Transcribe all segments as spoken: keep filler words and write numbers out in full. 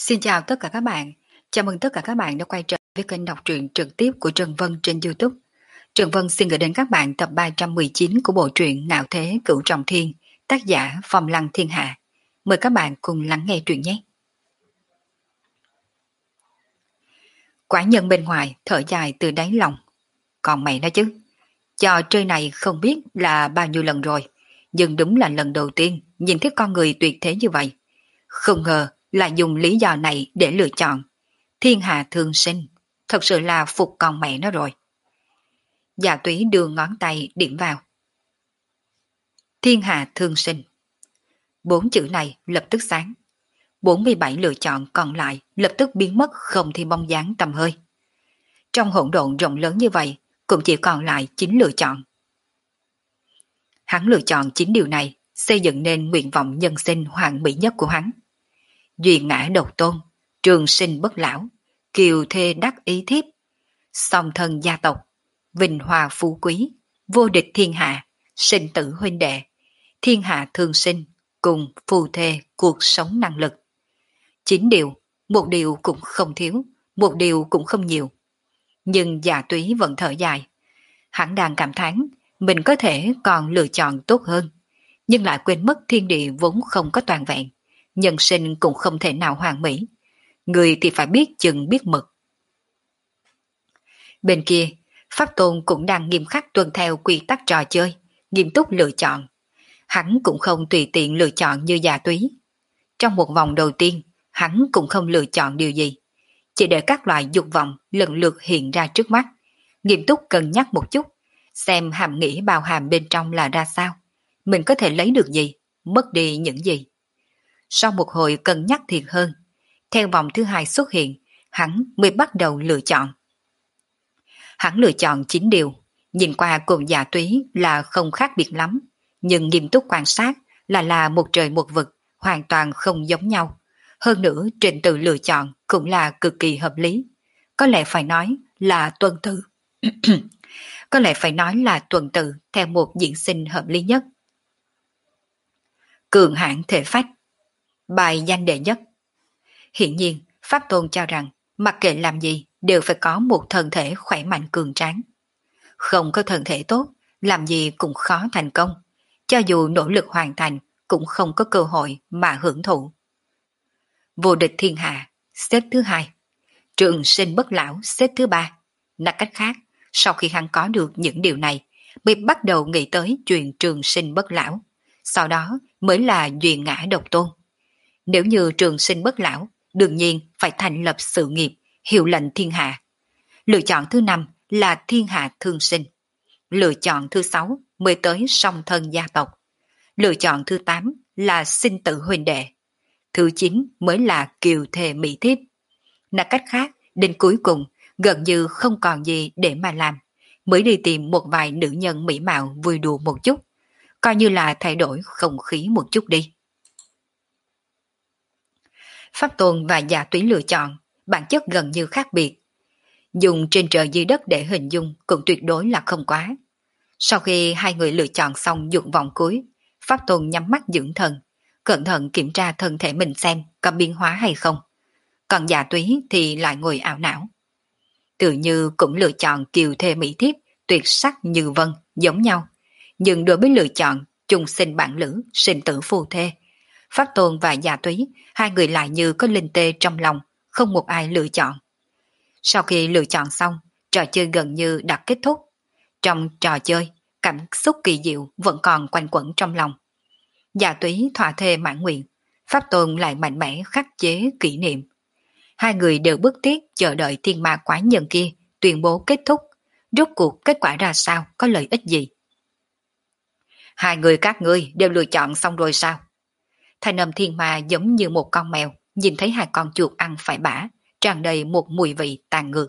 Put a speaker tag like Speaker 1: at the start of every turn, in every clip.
Speaker 1: Xin chào tất cả các bạn. Chào mừng tất cả các bạn đã quay trở với kênh đọc truyện trực tiếp của Trần Vân trên YouTube. Trần Vân xin gửi đến các bạn tập ba trăm mười chín của bộ truyện Ngạo Thế Cửu Trọng Thiên, tác giả Phong Lăng Thiên Hạ. Mời các bạn cùng lắng nghe truyện nhé. Quả nhân bên ngoài thở dài từ đáy lòng. Còn mày nói chứ, trò chơi này không biết là bao nhiêu lần rồi, nhưng đúng là lần đầu tiên nhìn thấy con người tuyệt thế như vậy. Không ngờ là dùng lý do này để lựa chọn. Thiên hạ thương sinh, thật sự là phục con mẹ nó rồi. Dạ túy đưa ngón tay điểm vào. Thiên hạ thương sinh. Bốn chữ này lập tức sáng. bốn mươi bảy lựa chọn còn lại lập tức biến mất không thì bóng dáng tầm hơi. Trong hỗn độn rộng lớn như vậy, cũng chỉ còn lại chín lựa chọn. Hắn lựa chọn chín điều này, xây dựng nên nguyện vọng nhân sinh hoàn mỹ nhất của hắn. Duyên ngã độc tôn, trường sinh bất lão, kiều thê đắc ý thiếp, song thân gia tộc, vinh hòa phú quý, vô địch thiên hạ, sinh tử huynh đệ, thiên hạ thương sinh, cùng phù thê cuộc sống năng lực. Chín điều, một điều cũng không thiếu, một điều cũng không nhiều. Nhưng Dạ Túy vẫn thở dài. Hắn đang cảm thán mình có thể còn lựa chọn tốt hơn, nhưng lại quên mất thiên địa vốn không có toàn vẹn, nhân sinh cũng không thể nào hoàn mỹ. Người thì phải biết chừng biết mực. Bên kia, Pháp Tôn cũng đang nghiêm khắc tuân theo quy tắc trò chơi, nghiêm túc lựa chọn. Hắn cũng không tùy tiện lựa chọn như Dạ Túy. Trong một vòng đầu tiên, hắn cũng không lựa chọn điều gì, chỉ để các loại dục vọng lần lượt hiện ra trước mắt, nghiêm túc cân nhắc một chút, xem hàm nghĩa bao hàm bên trong là ra sao, mình có thể lấy được gì, mất đi những gì. Sau một hồi cân nhắc thiệt hơn, theo vòng thứ hai xuất hiện, hắn mới bắt đầu lựa chọn. Hắn lựa chọn chín điều, nhìn qua cùng Dạ Túy là không khác biệt lắm, nhưng nghiêm túc quan sát là là một trời một vực, hoàn toàn không giống nhau. Hơn nữa trình tự lựa chọn cũng là cực kỳ hợp lý. Có lẽ phải nói là tuần tự. Có lẽ phải nói là tuần tự theo một diễn sinh hợp lý nhất. Cường hãn thể phách, bài danh đệ nhất. Hiển nhiên, Pháp Tôn cho rằng mặc kệ làm gì đều phải có một thân thể khỏe mạnh cường tráng. Không có thân thể tốt, làm gì cũng khó thành công. Cho dù nỗ lực hoàn thành, cũng không có cơ hội mà hưởng thụ. Vô địch thiên hạ, xếp thứ hai. Trường sinh bất lão, xếp thứ ba. Nói cách khác, sau khi hắn có được những điều này, mới bắt đầu nghĩ tới chuyện trường sinh bất lão. Sau đó mới là duyên ngã độc tôn. Nếu như trường sinh bất lão, đương nhiên phải thành lập sự nghiệp, hiệu lệnh thiên hạ. Lựa chọn thứ năm là thiên hạ thương sinh. Lựa chọn thứ sáu mới tới song thân gia tộc. Lựa chọn thứ tám là sinh tử huynh đệ. Thứ chín mới là kiều thề mỹ thiếp. Nói cách khác, đến cuối cùng gần như không còn gì để mà làm, mới đi tìm một vài nữ nhân mỹ mạo vui đùa một chút, coi như là thay đổi không khí một chút đi. Pháp Tôn và Dạ Túy lựa chọn bản chất gần như khác biệt. Dùng trên trời dưới đất để hình dung cũng tuyệt đối là không quá. Sau khi hai người lựa chọn xong dụng vòng cuối, Pháp Tôn nhắm mắt dưỡng thần, cẩn thận kiểm tra thân thể mình xem có biến hóa hay không. Còn Dạ Túy thì lại ngồi ảo não. Tự như cũng lựa chọn kiều thê mỹ thiếp, tuyệt sắc như vân, giống nhau. Nhưng đối với lựa chọn chung sinh bản lữ, sinh tử phù thê, Pháp Tôn và Dạ Túy, hai người lại như có linh tê trong lòng, không một ai lựa chọn. Sau khi lựa chọn xong, trò chơi gần như đã kết thúc. Trong trò chơi, cảm xúc kỳ diệu vẫn còn quanh quẩn trong lòng. Dạ Túy thỏa thê mãn nguyện, Pháp Tôn lại mạnh mẽ khắc chế kỷ niệm. Hai người đều bức thiết chờ đợi thiên ma quái nhân kia tuyên bố kết thúc. Rốt cuộc kết quả ra sao, có lợi ích gì? Hai người các ngươi đều lựa chọn xong rồi sao? Thanh âm thiên ma giống như một con mèo, nhìn thấy hai con chuột ăn phải bã, tràn đầy một mùi vị tàn ngược.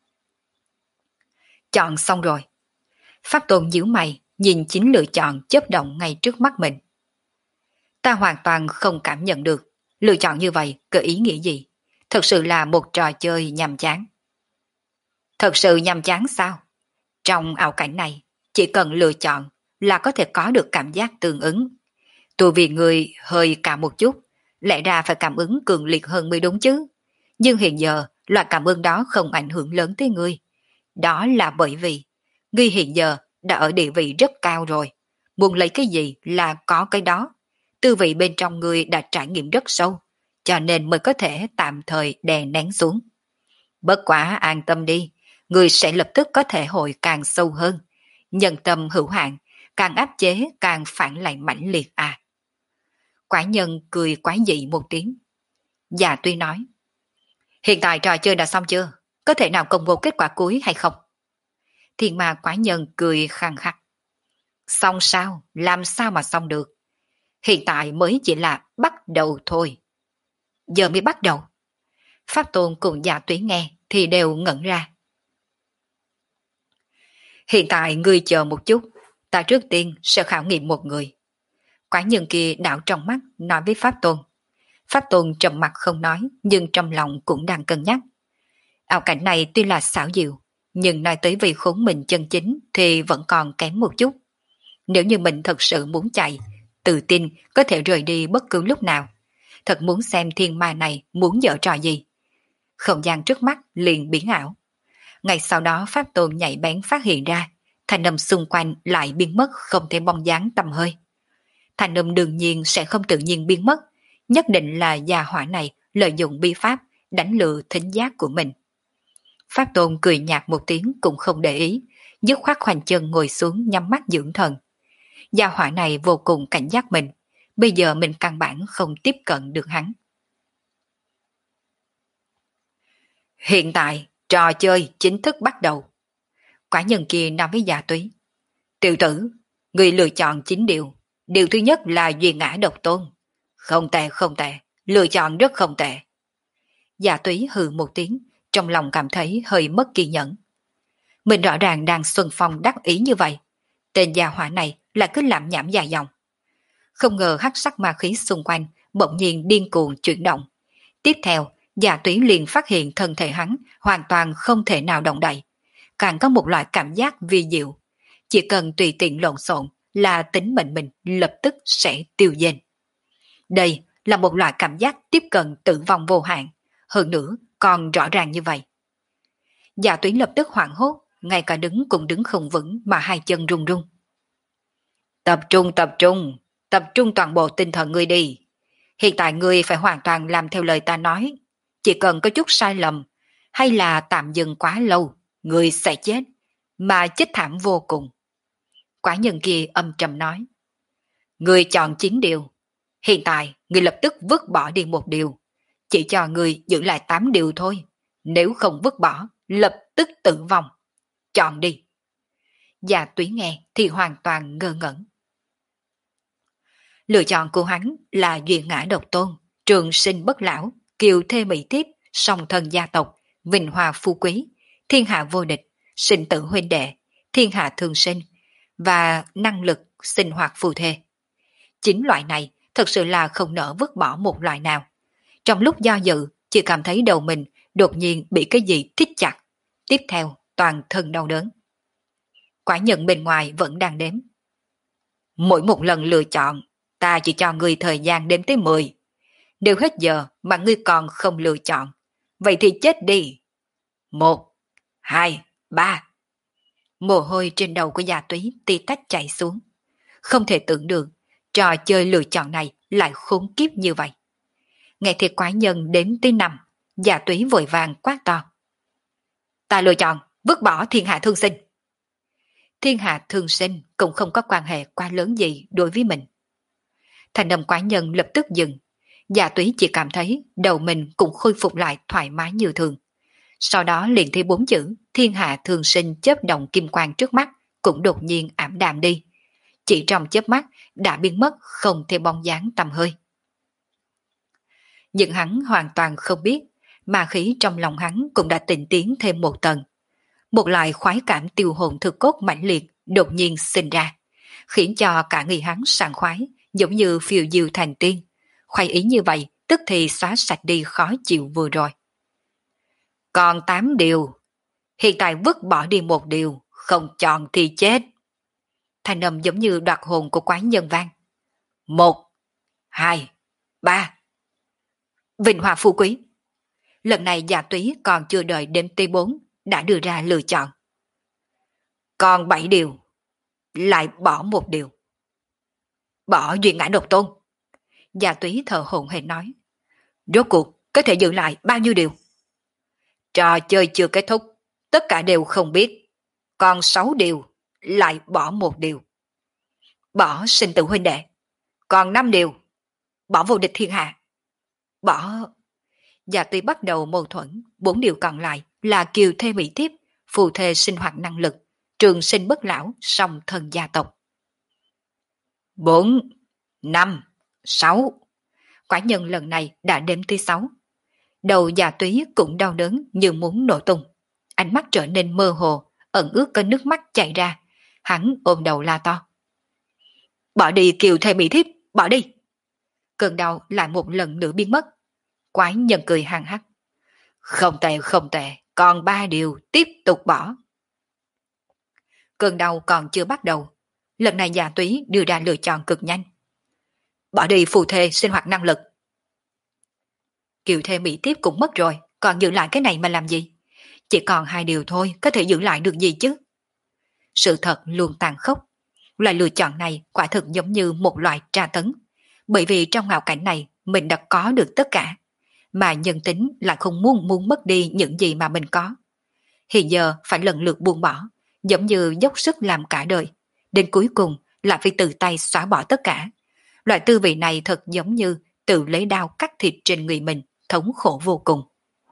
Speaker 1: Chọn xong rồi. Pháp Tôn nhíu mày, nhìn chính lựa chọn chớp động ngay trước mắt mình. Ta hoàn toàn không cảm nhận được, lựa chọn như vậy có ý nghĩa gì? Thật sự là một trò chơi nhàm chán. Thật sự nhàm chán sao? Trong ảo cảnh này, chỉ cần lựa chọn là có thể có được cảm giác tương ứng. Tù vì người hơi cả một chút, Lẽ ra phải cảm ứng cường liệt hơn mới đúng chứ. Nhưng hiện giờ, loại cảm ứng đó không ảnh hưởng lớn tới ngươi. Đó là bởi vì, ngươi hiện giờ đã ở địa vị rất cao rồi. Muốn lấy cái gì là có cái đó. Tư vị bên trong ngươi đã trải nghiệm rất sâu, cho nên mới có thể tạm thời đè nén xuống. Bất quá an tâm đi, ngươi sẽ lập tức có thể hội càng sâu hơn. Nhân tâm hữu hạn, càng áp chế càng phản lại mãnh liệt à. Quả nhân cười quái dị một tiếng. Dạ tuy nói, hiện tại trò chơi đã xong chưa? Có thể nào công bố kết quả cuối hay không? Thiên ma quả nhân cười khăng khắc. Xong sao? Làm sao mà xong được? Hiện tại mới chỉ là bắt đầu thôi. Giờ mới bắt đầu. Pháp Tôn cùng Dạ Túy nghe thì đều ngẩn ra. Hiện tại ngươi chờ một chút, ta trước tiên sẽ khảo nghiệm một người. Quả nhân kia đảo trong mắt nói với Pháp Tôn. Pháp Tôn trầm mặt không nói, nhưng trong lòng cũng đang cân nhắc. Ảo cảnh này tuy là xảo diệu, nhưng nói tới vì khốn mình chân chính thì vẫn còn kém một chút. Nếu như mình thật sự muốn chạy, tự tin có thể rời đi bất cứ lúc nào. Thật muốn xem thiên ma này muốn giở trò gì. Không gian trước mắt liền biến ảo. Ngay sau đó Pháp Tôn nhạy bén phát hiện ra, thanh âm xung quanh lại biến mất không thể bóng dáng tầm hơi. Thanh âm đương nhiên sẽ không tự nhiên biến mất, nhất định là gia hỏa này lợi dụng bi pháp đánh lừa thính giác của mình. Pháp Tôn cười nhạt một tiếng cũng không để ý, dứt khoát khoanh chân ngồi xuống nhắm mắt dưỡng thần. Gia hỏa này vô cùng cảnh giác mình, bây giờ mình căn bản không tiếp cận được hắn. Hiện tại, trò chơi chính thức bắt đầu. Quả nhân kia nói với Dạ Túy. Tiểu tử, người lựa chọn chín điều. Điều thứ nhất là duy ngã độc tôn. Không tệ không tệ, lựa chọn rất không tệ. Dạ Túy hừ một tiếng, trong lòng cảm thấy hơi mất kiên nhẫn. Mình rõ ràng đang xuân phong đắc ý như vậy. Tên gia hỏa này là cứ làm nhảm dài dòng. Không ngờ hắc sắc ma khí xung quanh bỗng nhiên điên cuồng chuyển động. Tiếp theo, Dạ Túy liền phát hiện thân thể hắn hoàn toàn không thể nào động đậy. Càng có một loại cảm giác vi diệu. Chỉ cần tùy tiện lộn xộn là tính mệnh mình lập tức sẽ tiêu diệt. Đây là một loại cảm giác tiếp cận tử vong vô hạn, hơn nữa còn rõ ràng như vậy. Dạ Túy lập tức hoảng hốt, ngay cả đứng cũng đứng không vững mà hai chân run run. Tập trung tập trung, tập trung toàn bộ tinh thần ngươi đi. Hiện tại ngươi phải hoàn toàn làm theo lời ta nói. Chỉ cần có chút sai lầm, hay là tạm dừng quá lâu, ngươi sẽ chết, mà chết thảm vô cùng. Quả nhân kia âm trầm nói. Ngươi chọn chín điều. Hiện tại, ngươi lập tức vứt bỏ đi một điều. Chỉ cho ngươi giữ lại tám điều thôi. Nếu không vứt bỏ, lập tức tử vong. Chọn đi. Dạ Túy nghe thì hoàn toàn ngơ ngẩn. Lựa chọn của hắn là duyên ngã độc tôn, trường sinh bất lão, kiều thê mỹ tiếp, song thân gia tộc, vinh hoa phú quý, thiên hạ vô địch, sinh tử huynh đệ, thiên hạ thường sinh và năng lực sinh hoạt phù thê. Chính loại này thật sự là không nỡ vứt bỏ một loại nào. Trong lúc do dự, chỉ cảm thấy đầu mình đột nhiên bị cái gì thít chặt, tiếp theo toàn thân đau đớn. Quả nhân bên ngoài vẫn đang đếm. Mỗi một lần lựa chọn, ta chỉ cho ngươi thời gian đếm tới mười. Nếu hết giờ mà ngươi còn không lựa chọn, vậy thì chết đi. Một, hai, ba. Mồ hôi trên đầu của Dạ Túy tí tách chảy xuống. Không thể tưởng được, trò chơi lựa chọn này lại khốn kiếp như vậy. Nghe thiệt quái nhân đếm tới năm, Dạ Túy vội vàng quát to. Ta lựa chọn, vứt bỏ thiên hạ thương sinh. Thiên hạ thương sinh cũng không có quan hệ quá lớn gì đối với mình. Thành âm quái nhân lập tức dừng. Dạ Túy chỉ cảm thấy đầu mình cũng khôi phục lại thoải mái như thường. Sau đó liền thấy bốn chữ thiên hạ thường sinh chớp động kim quang trước mắt cũng đột nhiên ảm đạm đi. Chỉ trong chớp mắt đã biến mất không thể bóng dáng tầm hơi. Nhưng hắn hoàn toàn không biết, ma khí trong lòng hắn cũng đã tịnh tiến thêm một tầng. Một loại khoái cảm tiêu hồn thực cốt mãnh liệt đột nhiên sinh ra, khiến cho cả người hắn sảng khoái, giống như phiêu diêu thành tiên. Khoái ý như vậy, tức thì xóa sạch đi khó chịu vừa rồi. Còn tám điều, hiện tại vứt bỏ đi một điều, không chọn thì chết. Thanh âm giống như đoạt hồn của quái nhân vang. Một, hai, ba. Vinh hoa phú quý. Lần này Gia Túy còn chưa đợi đến T bốn đã đưa ra lựa chọn. Còn bảy điều, lại bỏ một điều. Bỏ duyên ngã độc tôn. Gia Túy thở hổn hển nói. Rốt cuộc có thể giữ lại bao nhiêu điều? Trò chơi chưa kết thúc, tất cả đều không biết. Còn sáu điều, lại bỏ một điều. Bỏ sinh tử huynh đệ. Còn năm điều, bỏ vô địch thiên hạ. Bỏ... Gia Túy bắt đầu mâu thuẫn, bốn điều còn lại là kiều thê mỹ thiếp, phù thê sinh hoạt năng lực, trường sinh bất lão, song thân gia tộc. Bốn, năm, sáu. Quả nhân lần này đã đếm thứ sáu. Đầu Gia Túy cũng đau đớn như muốn nổ tung. Ánh mắt trở nên mơ hồ, ẩn ướt có nước mắt chảy ra. Hắn ôm đầu la to. Bỏ đi kiều thê mỹ thiếp, bỏ đi. Cơn đau lại một lần nữa biến mất. Quái nhân cười hăng hắc. Không tệ không tệ, còn ba điều tiếp tục bỏ. Cơn đau còn chưa bắt đầu. Lần này Gia Túy đưa ra lựa chọn cực nhanh. Bỏ đi phù thê sinh hoạt năng lực. Kiều thê mỹ tiếp cũng mất rồi, còn giữ lại cái này mà làm gì? Chỉ còn hai điều thôi, có thể giữ lại được gì chứ? Sự thật luôn tàn khốc. Loại lựa chọn này quả thực giống như một loại tra tấn. Bởi vì trong ảo cảnh này mình đã có được tất cả, mà nhân tính lại không muốn muốn mất đi những gì mà mình có. Hiện giờ phải lần lượt buông bỏ, giống như dốc sức làm cả đời, đến cuối cùng lại phải tự tay xóa bỏ tất cả. Loại tư vị này thật giống như tự lấy đao cắt thịt trên người mình, thống khổ vô cùng.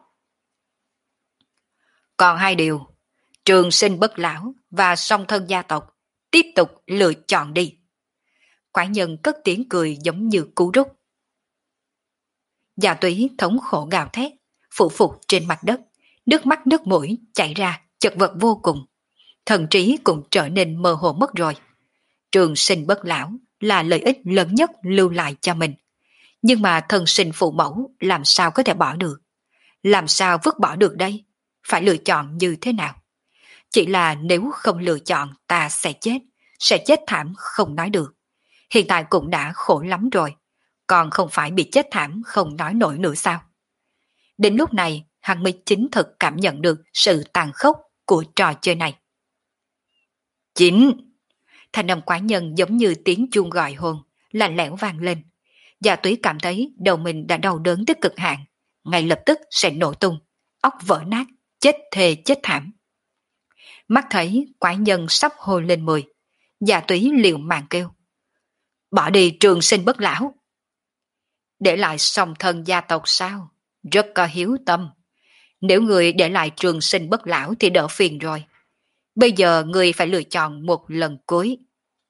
Speaker 1: Còn hai điều, trường sinh bất lão và song thân gia tộc, tiếp tục lựa chọn đi. Quái nhân cất tiếng cười giống như cú rút. Gia Túy thống khổ gào thét, phủ phục trên mặt đất, nước mắt nước mũi chảy ra, chật vật vô cùng. Thần trí cũng trở nên mơ hồ mất rồi. Trường sinh bất lão là lợi ích lớn nhất lưu lại cho mình. Nhưng mà thần sinh phụ mẫu làm sao có thể bỏ được? Làm sao vứt bỏ được đây? Phải lựa chọn như thế nào? Chỉ là nếu không lựa chọn ta sẽ chết, sẽ chết thảm không nói được. Hiện tại cũng đã khổ lắm rồi, còn không phải bị chết thảm không nói nổi nữa sao? Đến lúc này, hắn mới chính thực cảm nhận được sự tàn khốc của trò chơi này. Chính! Thanh âm quái nhân giống như tiếng chuông gọi hồn, lạnh lẽo vang lên. Gia Túy cảm thấy đầu mình đã đau đớn tới cực hạn, ngay lập tức sẽ nổ tung, óc vỡ nát, chết thề chết thảm. Mắt thấy quái nhân sắp hôi lên mười, Gia Túy liều mạng kêu. Bỏ đi trường sinh bất lão. Để lại song thân gia tộc sao? Rất có hiếu tâm. Nếu người để lại trường sinh bất lão thì đỡ phiền rồi. Bây giờ người phải lựa chọn một lần cuối.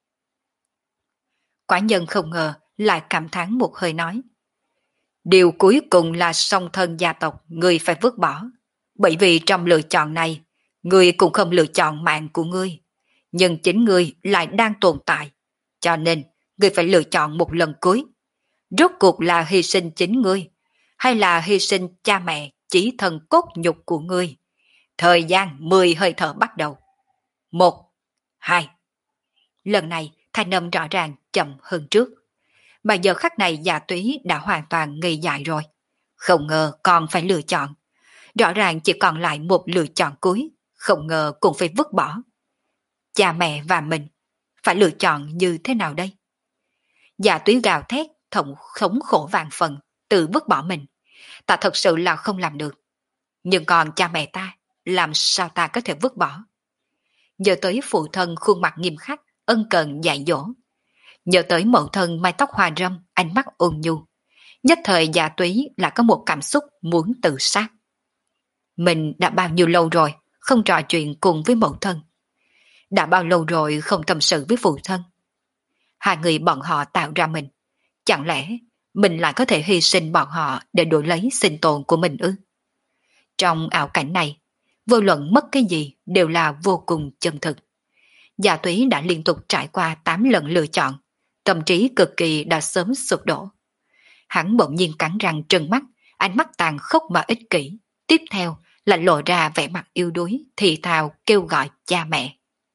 Speaker 1: Quả nhân không ngờ lại cảm thán một hơi nói. Điều cuối cùng là song thân gia tộc người phải vứt bỏ. Bởi vì trong lựa chọn này, người cũng không lựa chọn mạng của ngươi. Nhưng chính ngươi lại đang tồn tại. Cho nên, ngươi phải lựa chọn một lần cuối. Rốt cuộc là hy sinh chính ngươi, hay là hy sinh cha mẹ, chí thân cốt nhục của ngươi. Thời gian mười hơi thở bắt đầu. Một, hai. Lần này, thanh âm rõ ràng chậm hơn trước. Mà giờ khắc này Gia Túy đã hoàn toàn ngây dại rồi. Không ngờ còn phải lựa chọn. Rõ ràng chỉ còn lại một lựa chọn cuối, không ngờ cũng phải vứt bỏ. Cha mẹ và mình, phải lựa chọn như thế nào đây? Gia Túy gào thét, thống khống khổ vạn phần, tự vứt bỏ mình. Ta thật sự là không làm được. Nhưng còn cha mẹ ta, làm sao ta có thể vứt bỏ? Nhớ tới phụ thân khuôn mặt nghiêm khắc, ân cần dạy dỗ. Nhớ tới mẫu thân mái tóc hoa râm, ánh mắt ôn nhu. Nhất thời Gia Túy là có một cảm xúc muốn tự sát. Mình đã bao nhiêu lâu rồi không trò chuyện cùng với mẫu thân. Đã bao lâu rồi không tâm sự với phụ thân. Hai người bọn họ tạo ra mình. Chẳng lẽ mình lại có thể hy sinh bọn họ để đổi lấy sinh tồn của mình ư? Trong ảo cảnh này, vô luận mất cái gì đều là vô cùng chân thực. Gia Túy đã liên tục trải qua tám lần lựa chọn, tâm trí cực kỳ đã sớm sụp đổ. Hắn bỗng nhiên cắn răng trừng mắt, ánh mắt tàn khốc mà ích kỷ. Tiếp theo là lộ ra vẻ mặt yêu đuối, thì thào kêu gọi cha mẹ.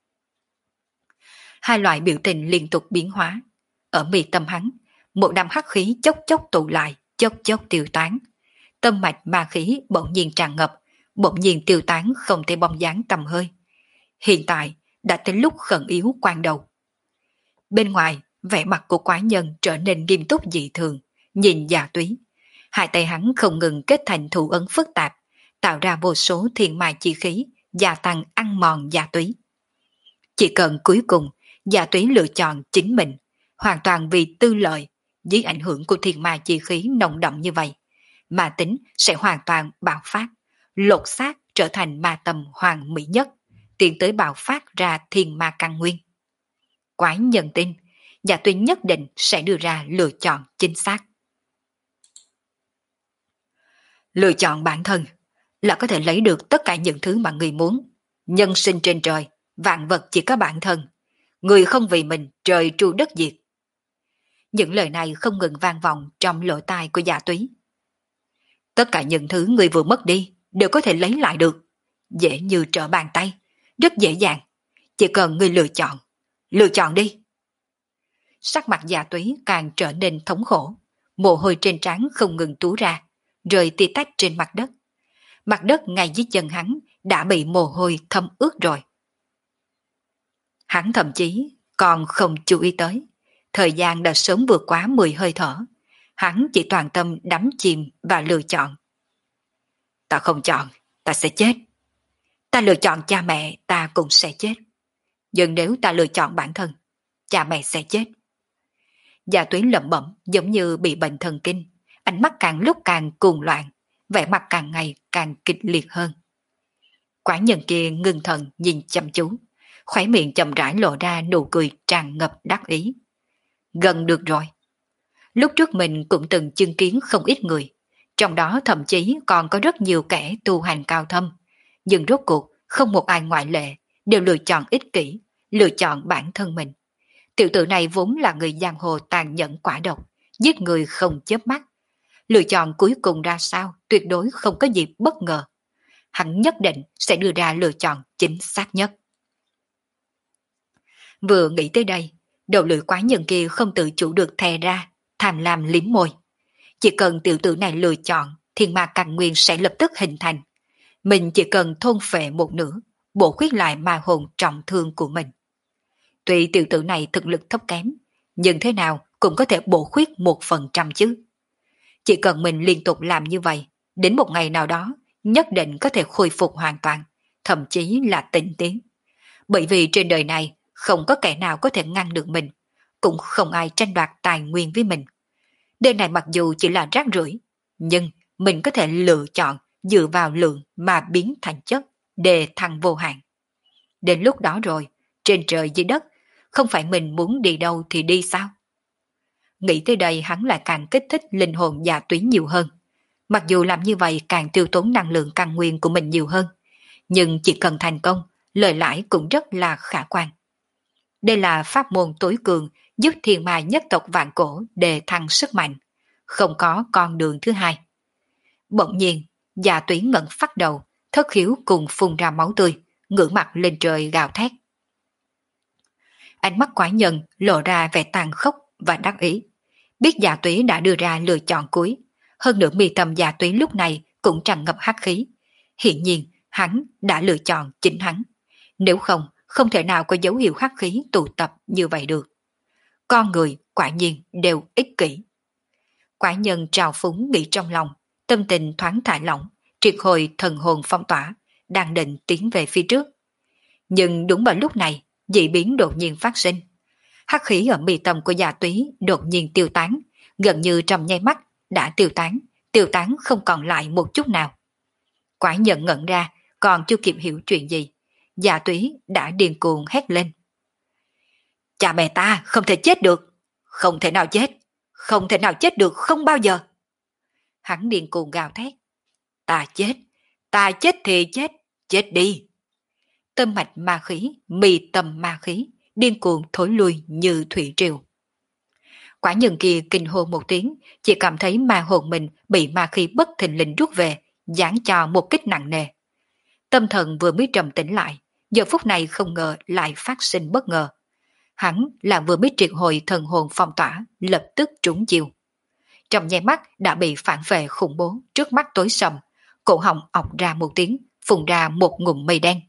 Speaker 1: Hai loại biểu tình liên tục biến hóa. Ở mi tâm hắn, một đám hắc khí chốc chốc tụ lại, chốc chốc tiêu tán, tâm mạch ma khí bỗng nhiên tràn ngập, bỗng nhiên tiêu tán không thể bóng dáng tầm hơi. Hiện tại đã tới lúc khẩn yếu quan đầu. Bên ngoài, vẻ mặt của quái nhân trở nên nghiêm túc dị thường, nhìn Dạ Túy. Hai tay hắn không ngừng kết thành thủ ấn phức tạp, tạo ra vô số thiên mai chi khí, gia tăng ăn mòn Dạ Túy. Chỉ cần cuối cùng, Dạ Túy lựa chọn chính mình, hoàn toàn vì tư lợi, dưới ảnh hưởng của thiên mai chi khí nồng đậm như vậy, ma tính sẽ hoàn toàn bạo phát, lột xác trở thành ma tâm hoàn mỹ nhất, tiến tới bạo phát ra thiên ma căn nguyên. Quái nhân tin, Dạ Túy nhất định sẽ đưa ra lựa chọn chính xác. Lựa chọn bản thân là có thể lấy được tất cả những thứ mà người muốn. Nhân sinh trên trời, vạn vật chỉ có bản thân. Người không vì mình, trời tru đất diệt. Những lời này không ngừng vang vọng trong lỗ tai của Dạ Túy. Tất cả những thứ người vừa mất đi đều có thể lấy lại được. Dễ như trở bàn tay, rất dễ dàng. Chỉ cần người lựa chọn, lựa chọn đi. Sắc mặt Dạ Túy càng trở nên thống khổ, mồ hôi trên trán không ngừng túa ra, rơi tì tách trên mặt đất. Mặt đất ngay dưới chân hắn đã bị mồ hôi thấm ướt rồi. Hắn thậm chí còn không chú ý tới, thời gian đã sớm vượt quá mười hơi thở. Hắn chỉ toàn tâm đắm chìm và lựa chọn. Ta không chọn, ta sẽ chết. Ta lựa chọn cha mẹ, ta cũng sẽ chết. Nhưng nếu ta lựa chọn bản thân, cha mẹ sẽ chết. Dạ Túy lẩm bẩm giống như bị bệnh thần kinh, ánh mắt càng lúc càng cuồng loạn, vẻ mặt càng ngày càng kịch liệt hơn. Quái nhân kia ngưng thần nhìn chăm chú, khóe miệng chậm rãi lộ ra nụ cười tràn ngập đắc ý. Gần được rồi. Lúc trước mình cũng từng chứng kiến không ít người, trong đó thậm chí còn có rất nhiều kẻ tu hành cao thâm, nhưng rốt cuộc không một ai ngoại lệ, đều lựa chọn ích kỷ, lựa chọn bản thân mình. Tiểu tử này vốn là người giang hồ tàn nhẫn quả độc, giết người không chớp mắt. Lựa chọn cuối cùng ra sao tuyệt đối không có gì bất ngờ. Hắn nhất định sẽ đưa ra lựa chọn chính xác nhất. Vừa nghĩ tới đây, đầu lưỡi quái nhân kia không tự chủ được thè ra, tham lam liếm môi. Chỉ cần tiểu tử này lựa chọn, thiên ma căn nguyên sẽ lập tức hình thành. Mình chỉ cần thôn phệ một nửa, bổ khuyết lại ma hồn trọng thương của mình. Tuy tiểu tử này thực lực thấp kém, nhưng thế nào cũng có thể bổ khuyết một phần trăm chứ. Chỉ cần mình liên tục làm như vậy, đến một ngày nào đó, nhất định có thể khôi phục hoàn toàn, thậm chí là tinh tiến. Bởi vì trên đời này, không có kẻ nào có thể ngăn được mình, cũng không ai tranh đoạt tài nguyên với mình. Đời này mặc dù chỉ là rác rưởi, nhưng mình có thể lựa chọn dựa vào lượng mà biến thành chất để thăng vô hạn. Đến lúc đó rồi, trên trời dưới đất, không phải mình muốn đi đâu thì đi sao? Nghĩ tới đây hắn lại càng kích thích linh hồn Dạ Túy nhiều hơn. Mặc dù làm như vậy càng tiêu tốn năng lượng căn nguyên của mình nhiều hơn, nhưng chỉ cần thành công, lợi lãi cũng rất là khả quan. Đây là pháp môn tối cường giúp thiên ma nhất tộc vạn cổ đề thăng sức mạnh, không có con đường thứ hai. Bỗng nhiên, Dạ Túy ngẩng phát đầu, thất khiếu cùng phun ra máu tươi, ngửa mặt lên trời gào thét. Ánh mắt quái nhân lộ ra vẻ tàn khốc và đắc ý. Biết Dạ Túy đã đưa ra lựa chọn cuối, hơn nữa mi tâm Dạ Túy lúc này cũng tràn ngập hắc khí. Hiện nhiên, hắn đã lựa chọn chính hắn. Nếu không, không thể nào có dấu hiệu hắc khí tụ tập như vậy được. Con người quả nhiên đều ích kỷ. Quái nhân trào phúng nghĩ trong lòng, tâm tình thoáng thả lỏng, triệt hồi thần hồn phong tỏa, đang định tiến về phía trước. Nhưng đúng vào lúc này, dị biến đột nhiên phát sinh. Hắc khí ở mi tâm của Dạ Túy đột nhiên tiêu tán, gần như trong nháy mắt đã tiêu tán, tiêu tán không còn lại một chút nào. Quái nhân ngẩn ra, còn chưa kịp hiểu chuyện gì, Dạ Túy đã điên cuồng hét lên. Cha mẹ ta không thể chết được, không thể nào chết, không thể nào chết được, không bao giờ. Hắn điên cuồng gào thét. Ta chết, ta chết thì chết, chết đi. Tâm mạch ma khí, mì tâm ma khí, điên cuồng thối lui như thủy triều. Quả nhân kia kinh hô một tiếng, chỉ cảm thấy ma hồn mình bị ma khí bất thình lình rút về, giáng cho một kích nặng nề. Tâm thần vừa mới trầm tĩnh lại, giờ phút này không ngờ lại phát sinh bất ngờ. Hắn là vừa mới triệt hồi thần hồn phong tỏa, lập tức trúng chiêu. trong nháy mắt đã bị phản vệ khủng bố trước mắt tối sầm, cổ họng ọc ra một tiếng, phun ra một ngụm mây đen.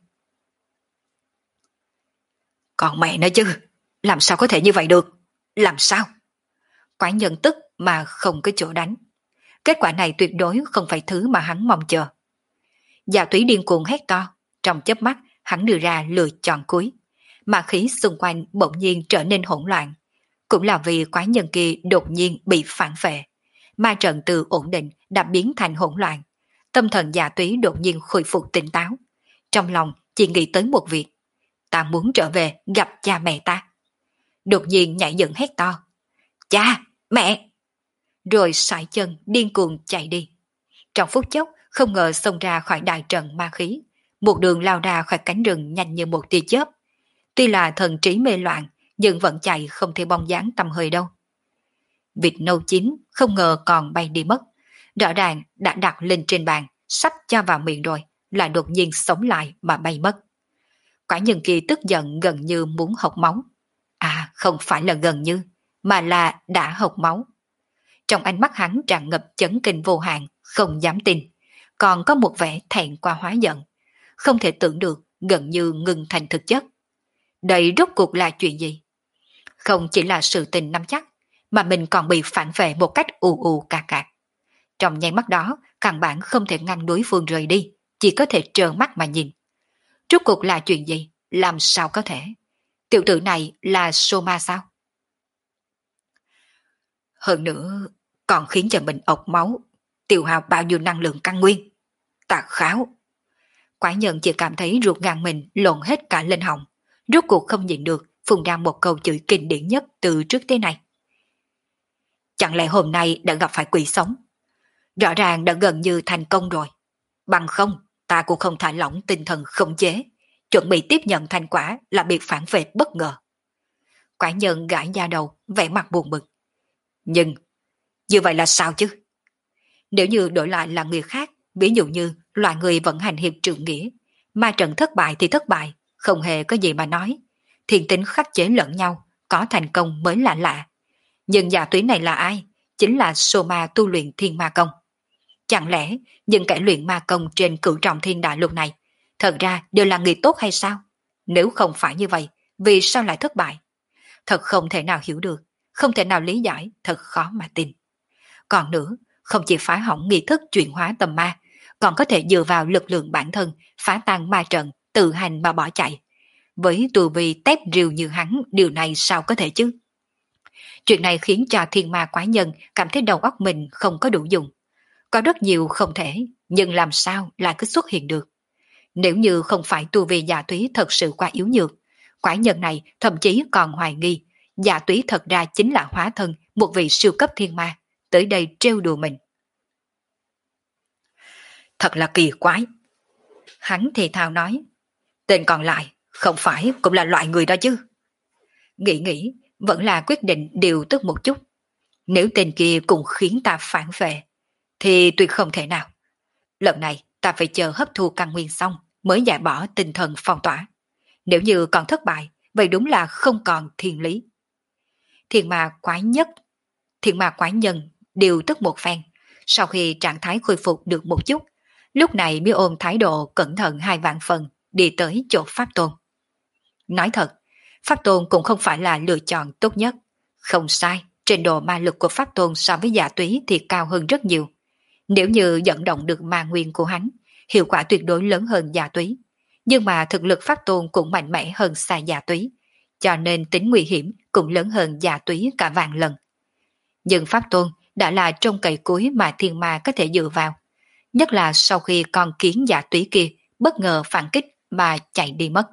Speaker 1: Còn mẹ nói chứ, làm sao có thể như vậy được? Làm sao? Quái nhân tức mà không có chỗ đánh. Kết quả này tuyệt đối không phải thứ mà hắn mong chờ. Dạ túy điên cuồng hét to, trong chớp mắt hắn đưa ra lựa chọn cuối. Mà khí xung quanh bỗng nhiên trở nên hỗn loạn. Cũng là vì quái nhân kia đột nhiên bị phản vệ. Ma trận từ ổn định đã biến thành hỗn loạn. Tâm thần dạ túy đột nhiên khôi phục tỉnh táo. Trong lòng chỉ nghĩ tới một việc. Ta muốn trở về gặp cha mẹ ta. Đột nhiên nhảy dựng hét to. Cha! Mẹ! Rồi sải chân điên cuồng chạy đi. Trong phút chốc không ngờ xông ra khỏi đại trận ma khí. Một đường lao ra khỏi cánh rừng nhanh như một tia chớp. Tuy là thần trí mê loạn, nhưng vẫn chạy không thể bóng dáng tầm hơi đâu. Vịt nâu chín không ngờ còn bay đi mất. Rõ ràng đã đặt lên trên bàn, sắp cho vào miệng rồi, lại đột nhiên sống lại mà bay mất. Quả nhân kia tức giận gần như muốn hộc máu. À, không phải là gần như, mà là đã hộc máu. Trong ánh mắt hắn tràn ngập chấn kinh vô hạn, không dám tin. Còn có một vẻ thẹn qua hóa giận. Không thể tưởng được, gần như ngừng thành thực chất. Đây rốt cuộc là chuyện gì? Không chỉ là sự tình nắm chắc, mà mình còn bị phản vệ một cách ù ù cà cạc. Trong nháy mắt đó, căn bản không thể ngăn đối phương rời đi, chỉ có thể trợn mắt mà nhìn. Rốt cuộc là chuyện gì? Làm sao có thể? Tiểu tử này là Soma sao? Hơn nữa, còn khiến cho mình ọc máu, tiêu hao bao nhiêu năng lượng căn nguyên. Tà kháo! Quái nhân chỉ cảm thấy ruột gan mình lộn hết cả lên họng. Rốt cuộc không nhịn được, phun ra một câu chửi kinh điển nhất từ trước tới nay. Chẳng lẽ hôm nay đã gặp phải quỷ sống? Rõ ràng đã gần như thành công rồi. Bằng không, ta cũng không thả lỏng tinh thần khống chế, chuẩn bị tiếp nhận thành quả là bị phản vệ bất ngờ. Quái nhân gãi da đầu, vẻ mặt buồn bực. Nhưng, như vậy là sao chứ? Nếu như đổi lại là người khác, ví dụ như loại người vận hành hiệp trượng nghĩa, ma trận thất bại thì thất bại, không hề có gì mà nói. Thiên tính khắc chế lẫn nhau, có thành công mới là lạ. Nhưng giả túy này là ai? Chính là Soma tu luyện thiên ma công. Chẳng lẽ những kẻ luyện ma công trên cửu trọng thiên đại lục này thật ra đều là người tốt hay sao? Nếu không phải như vậy, vì sao lại thất bại? Thật không thể nào hiểu được, không thể nào lý giải, thật khó mà tin. Còn nữa, không chỉ phá hỏng nghi thức chuyển hóa tâm ma, còn có thể dựa vào lực lượng bản thân, phá tan ma trận, tự hành mà bỏ chạy. Với tu vi tép rìu như hắn, điều này sao có thể chứ? Chuyện này khiến cho thiên ma quái nhân cảm thấy đầu óc mình không có đủ dùng. Có rất nhiều không thể, nhưng làm sao lại cứ xuất hiện được. Nếu như không phải tu vi giả túy thật sự quá yếu nhược, quái nhân này thậm chí còn hoài nghi giả túy thật ra chính là hóa thân một vị siêu cấp thiên ma, tới đây trêu đùa mình. Thật là kỳ quái. Hắn thì thào nói, tên còn lại không phải cũng là loại người đó chứ. Nghĩ nghĩ, vẫn là quyết định điều tức một chút. Nếu tên kia cũng khiến ta phản vệ, thì tuyệt không thể nào. Lần này ta phải chờ hấp thu căn nguyên xong mới giải bỏ tinh thần phong tỏa. Nếu như còn thất bại, vậy đúng là không còn thiên lý. Thiên ma quái nhất, thiên ma quái nhân điều tức một phen. Sau khi trạng thái khôi phục được một chút, lúc này mới ôm thái độ cẩn thận hai vạn phần đi tới chỗ Pháp Tôn. Nói thật, Pháp Tôn cũng không phải là lựa chọn tốt nhất. Không sai, trình độ ma lực của Pháp Tôn so với giả túy thì cao hơn rất nhiều. Nếu như dẫn động được ma nguyên của hắn, hiệu quả tuyệt đối lớn hơn giả túy. Nhưng mà thực lực Pháp Tôn cũng mạnh mẽ hơn xa giả túy, cho nên tính nguy hiểm cũng lớn hơn giả túy cả vạn lần. Nhưng Pháp Tôn đã là trong cày cuối mà thiên ma có thể dựa vào. Nhất là sau khi con kiến giả túy kia bất ngờ phản kích mà chạy đi mất.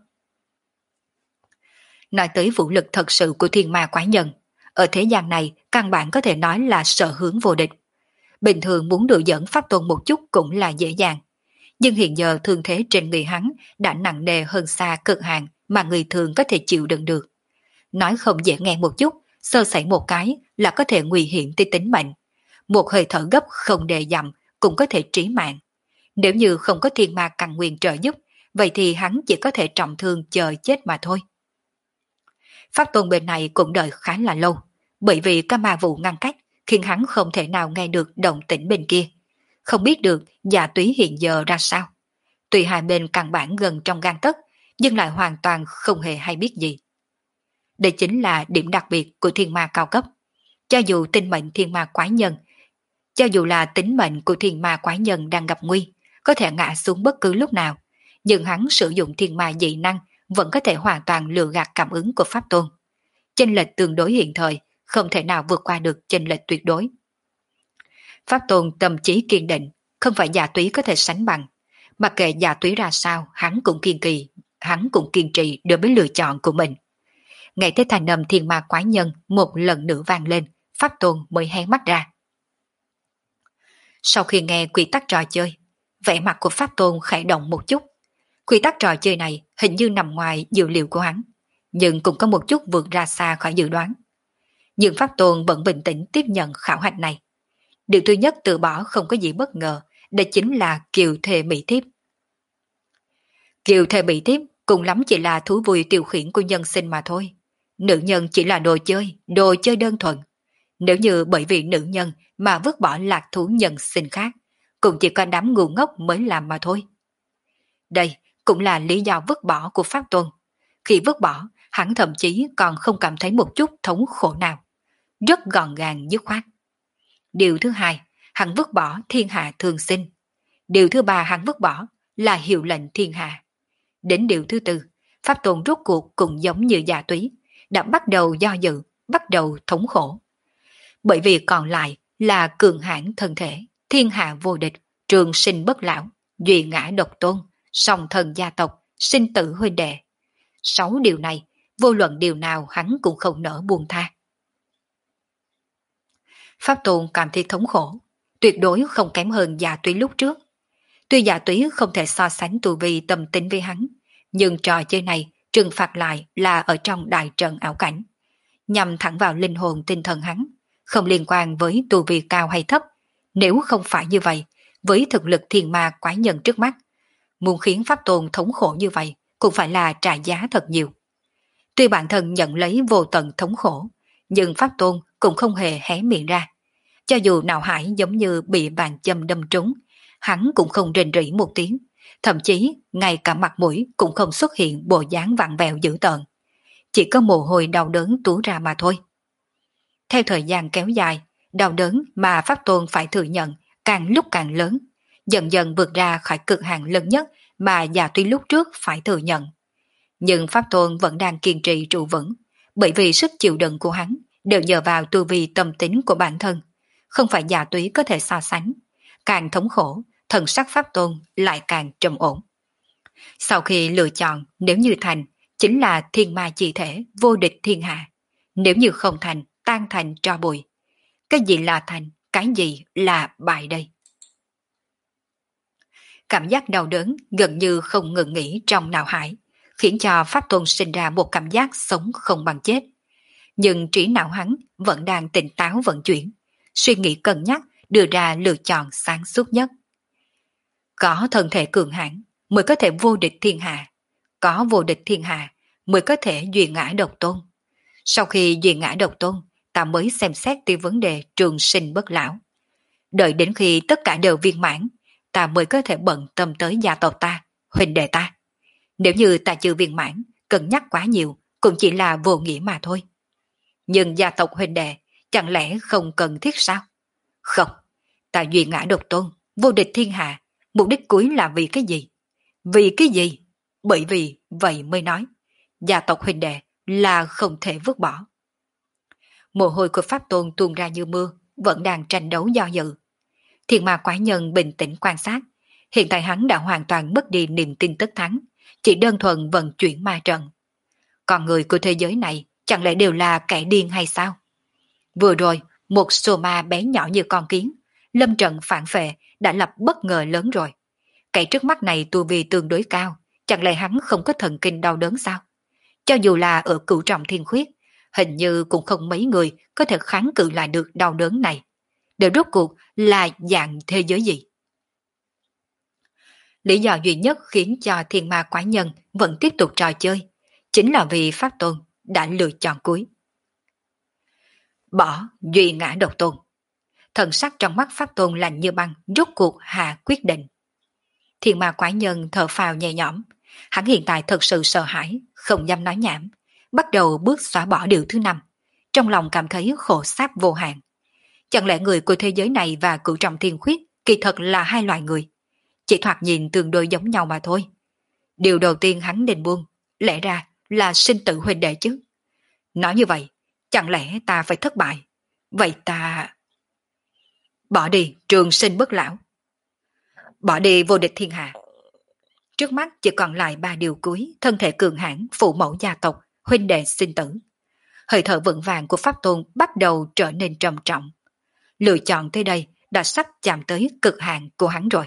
Speaker 1: Nói tới vũ lực thật sự của thiên ma quái nhân, ở thế gian này căn bản có thể nói là sở hướng vô địch. Bình thường muốn đuổi dẫn Pháp Tôn một chút cũng là dễ dàng. Nhưng hiện giờ thương thế trên người hắn đã nặng nề hơn xa cực hạn mà người thường có thể chịu đựng được. Nói không dễ nghe một chút, sơ sẩy một cái là có thể nguy hiểm tới tính mệnh. Một hơi thở gấp không đề dặm cũng có thể trí mạng. Nếu như không có thiên ma căn nguyên trợ giúp, vậy thì hắn chỉ có thể trọng thương chờ chết mà thôi. Pháp Tôn bên này cũng đợi khá là lâu, bởi vì các ma vụ ngăn cách, khiến hắn không thể nào nghe được động tĩnh bên kia, không biết được Dạ Túy hiện giờ ra sao. Tuy hai bên căn bản gần trong gang tấc, nhưng lại hoàn toàn không hề hay biết gì. Đây chính là điểm đặc biệt của thiên ma cao cấp. Cho dù tinh mệnh thiên ma quái nhân, cho dù là tính mệnh của thiên ma quái nhân đang gặp nguy, có thể ngã xuống bất cứ lúc nào, nhưng hắn sử dụng thiên ma dị năng vẫn có thể hoàn toàn lừa gạt cảm ứng của Pháp Tôn. Chênh lệch tương đối hiện thời, không thể nào vượt qua được chênh lệch tuyệt đối. Pháp Tôn tâm trí kiên định, không phải Dạ Túy có thể sánh bằng. Mặc kệ Dạ Túy ra sao, hắn cũng kiên kỳ, hắn cũng kiên trì đối với lựa chọn của mình. Nghe thấy thanh âm thiên ma quái nhân một lần nữa vang lên, Pháp Tôn mới hé mắt ra. Sau khi nghe quy tắc trò chơi, vẻ mặt của Pháp Tôn khẽ động một chút. Quy tắc trò chơi này hình như nằm ngoài dự liệu của hắn, nhưng cũng có một chút vượt ra xa khỏi dự đoán. Nhưng Pháp Tôn vẫn bình tĩnh tiếp nhận khảo hạch này. Điều thứ nhất từ bỏ không có gì bất ngờ, đây chính là kiều thề mỹ thiếp. Kiều thề mỹ thiếp cùng lắm chỉ là thú vui tiêu khiển của nhân sinh mà thôi. Nữ nhân chỉ là đồ chơi, đồ chơi đơn thuần. Nếu như bởi vì nữ nhân mà vứt bỏ lạc thú nhân sinh khác, cũng chỉ có đám ngu ngốc mới làm mà thôi. Đây cũng là lý do vứt bỏ của Pháp Tôn. Khi vứt bỏ, hắn thậm chí còn không cảm thấy một chút thống khổ nào. Rất gọn gàng dứt khoát. Điều thứ hai, hắn vứt bỏ thiên hạ thường sinh. Điều thứ ba hắn vứt bỏ là hiệu lệnh thiên hạ. Đến điều thứ tư, Pháp Tôn rốt cuộc cũng giống như Dạ Túy, đã bắt đầu do dự, bắt đầu thống khổ. Bởi vì còn lại là cường hãn thân thể, thiên hạ vô địch, trường sinh bất lão, duy ngã độc tôn, song thần gia tộc, sinh tử huynh đệ. Sáu điều này, vô luận điều nào hắn cũng không nỡ buông tha. Pháp Tôn cảm thấy thống khổ, tuyệt đối không kém hơn Dạ Túy lúc trước. Tuy Dạ Túy không thể so sánh tu vi tâm tính với hắn, nhưng trò chơi này trừng phạt lại là ở trong đại trận ảo cảnh, nhằm thẳng vào linh hồn tinh thần hắn, không liên quan với tu vi cao hay thấp. Nếu không phải như vậy, với thực lực thiên ma quái nhân trước mắt, muốn khiến Pháp Tôn thống khổ như vậy cũng phải là trả giá thật nhiều. Tuy bản thân nhận lấy vô tận thống khổ, nhưng Pháp Tôn cũng không hề hé miệng ra. Cho dù não hải giống như bị bàn châm đâm trúng, hắn cũng không rền rỉ một tiếng, thậm chí ngay cả mặt mũi cũng không xuất hiện bộ dáng vặn vẹo dữ tợn. Chỉ có mồ hôi đau đớn túa ra mà thôi. Theo thời gian kéo dài, đau đớn mà Pháp Tôn phải thừa nhận càng lúc càng lớn, dần dần vượt ra khỏi cực hạn lớn nhất mà Dạ Túy lúc trước phải thừa nhận. Nhưng Pháp Tôn vẫn đang kiên trì trụ vững, bởi vì sức chịu đựng của hắn đều nhờ vào tu vi tâm tính của bản thân, không phải Dạ Túy có thể so sánh. Càng thống khổ, thần sắc Pháp Tôn lại càng trầm ổn. Sau khi lựa chọn, nếu như thành, chính là thiên ma chi thể, vô địch thiên hạ. Nếu như không thành, tan thành tro bụi. Cái gì là thành, cái gì là bại đây? Cảm giác đau đớn gần như không ngừng nghỉ trong não hải, khiến cho Pháp Tôn sinh ra một cảm giác sống không bằng chết. Nhưng trí não hắn vẫn đang tỉnh táo vận chuyển, suy nghĩ cân nhắc, đưa ra lựa chọn sáng suốt nhất. Có thân thể cường hãn mới có thể vô địch thiên hạ, có vô địch thiên hạ mới có thể duy ngã độc tôn. Sau khi duy ngã độc tôn, ta mới xem xét tới vấn đề trường sinh bất lão. Đợi đến khi tất cả đều viên mãn, ta mới có thể bận tâm tới gia tộc ta, huynh đệ ta. Nếu như ta chưa viên mãn, cân nhắc quá nhiều, cũng chỉ là vô nghĩa mà thôi. Nhưng gia tộc huynh đệ, chẳng lẽ không cần thiết sao? Không, ta duy ngã độc tôn, vô địch thiên hạ, mục đích cuối là vì cái gì? Vì cái gì? Bởi vì vậy mới nói, gia tộc huynh đệ là không thể vứt bỏ. Mồ hôi của Pháp Tôn tuôn ra như mưa, vẫn đang tranh đấu do dự. Thiên ma quái nhân bình tĩnh quan sát, hiện tại hắn đã hoàn toàn mất đi niềm tin tất thắng, chỉ đơn thuần vận chuyển ma trận. Con người của thế giới này chẳng lẽ đều là kẻ điên hay sao? Vừa rồi, một số ma bé nhỏ như con kiến, lâm trận phản phệ đã lập bất ngờ lớn rồi. Kẻ trước mắt này tu vi tương đối cao, chẳng lẽ hắn không có thần kinh đau đớn sao? Cho dù là ở cửu trọng thiên khuyết, hình như cũng không mấy người có thể kháng cự lại được đau đớn này. Để rốt cuộc là dạng thế giới gì? Lý do duy nhất khiến cho thiên ma quái nhân vẫn tiếp tục trò chơi, chính là vì Pháp Tôn đã lựa chọn cuối. Bỏ duy ngã độc tôn, Thần sắc trong mắt Pháp Tôn lạnh như băng, rốt cuộc hạ quyết định. Thiên ma quái nhân thở phào nhẹ nhõm, hắn hiện tại thật sự sợ hãi, không dám nói nhảm, bắt đầu bước xóa bỏ điều thứ năm, trong lòng cảm thấy khổ sáp vô hạn. Chẳng lẽ người của thế giới này và cửu trọng thiên khuyết kỳ thật là hai loài người, chỉ thoạt nhìn tương đối giống nhau mà thôi. Điều đầu tiên hắn định buông, lẽ ra là sinh tử huynh đệ chứ. Nói như vậy, chẳng lẽ ta phải thất bại? Vậy ta... Bỏ đi trường sinh bất lão. Bỏ đi vô địch thiên hạ. Trước mắt chỉ còn lại ba điều cuối, thân thể cường hãn, phụ mẫu gia tộc, huynh đệ sinh tử. Hơi thở vững vàng của Pháp Tôn bắt đầu trở nên trầm trọng. Lựa chọn tới đây đã sắp chạm tới cực hạn của hắn rồi.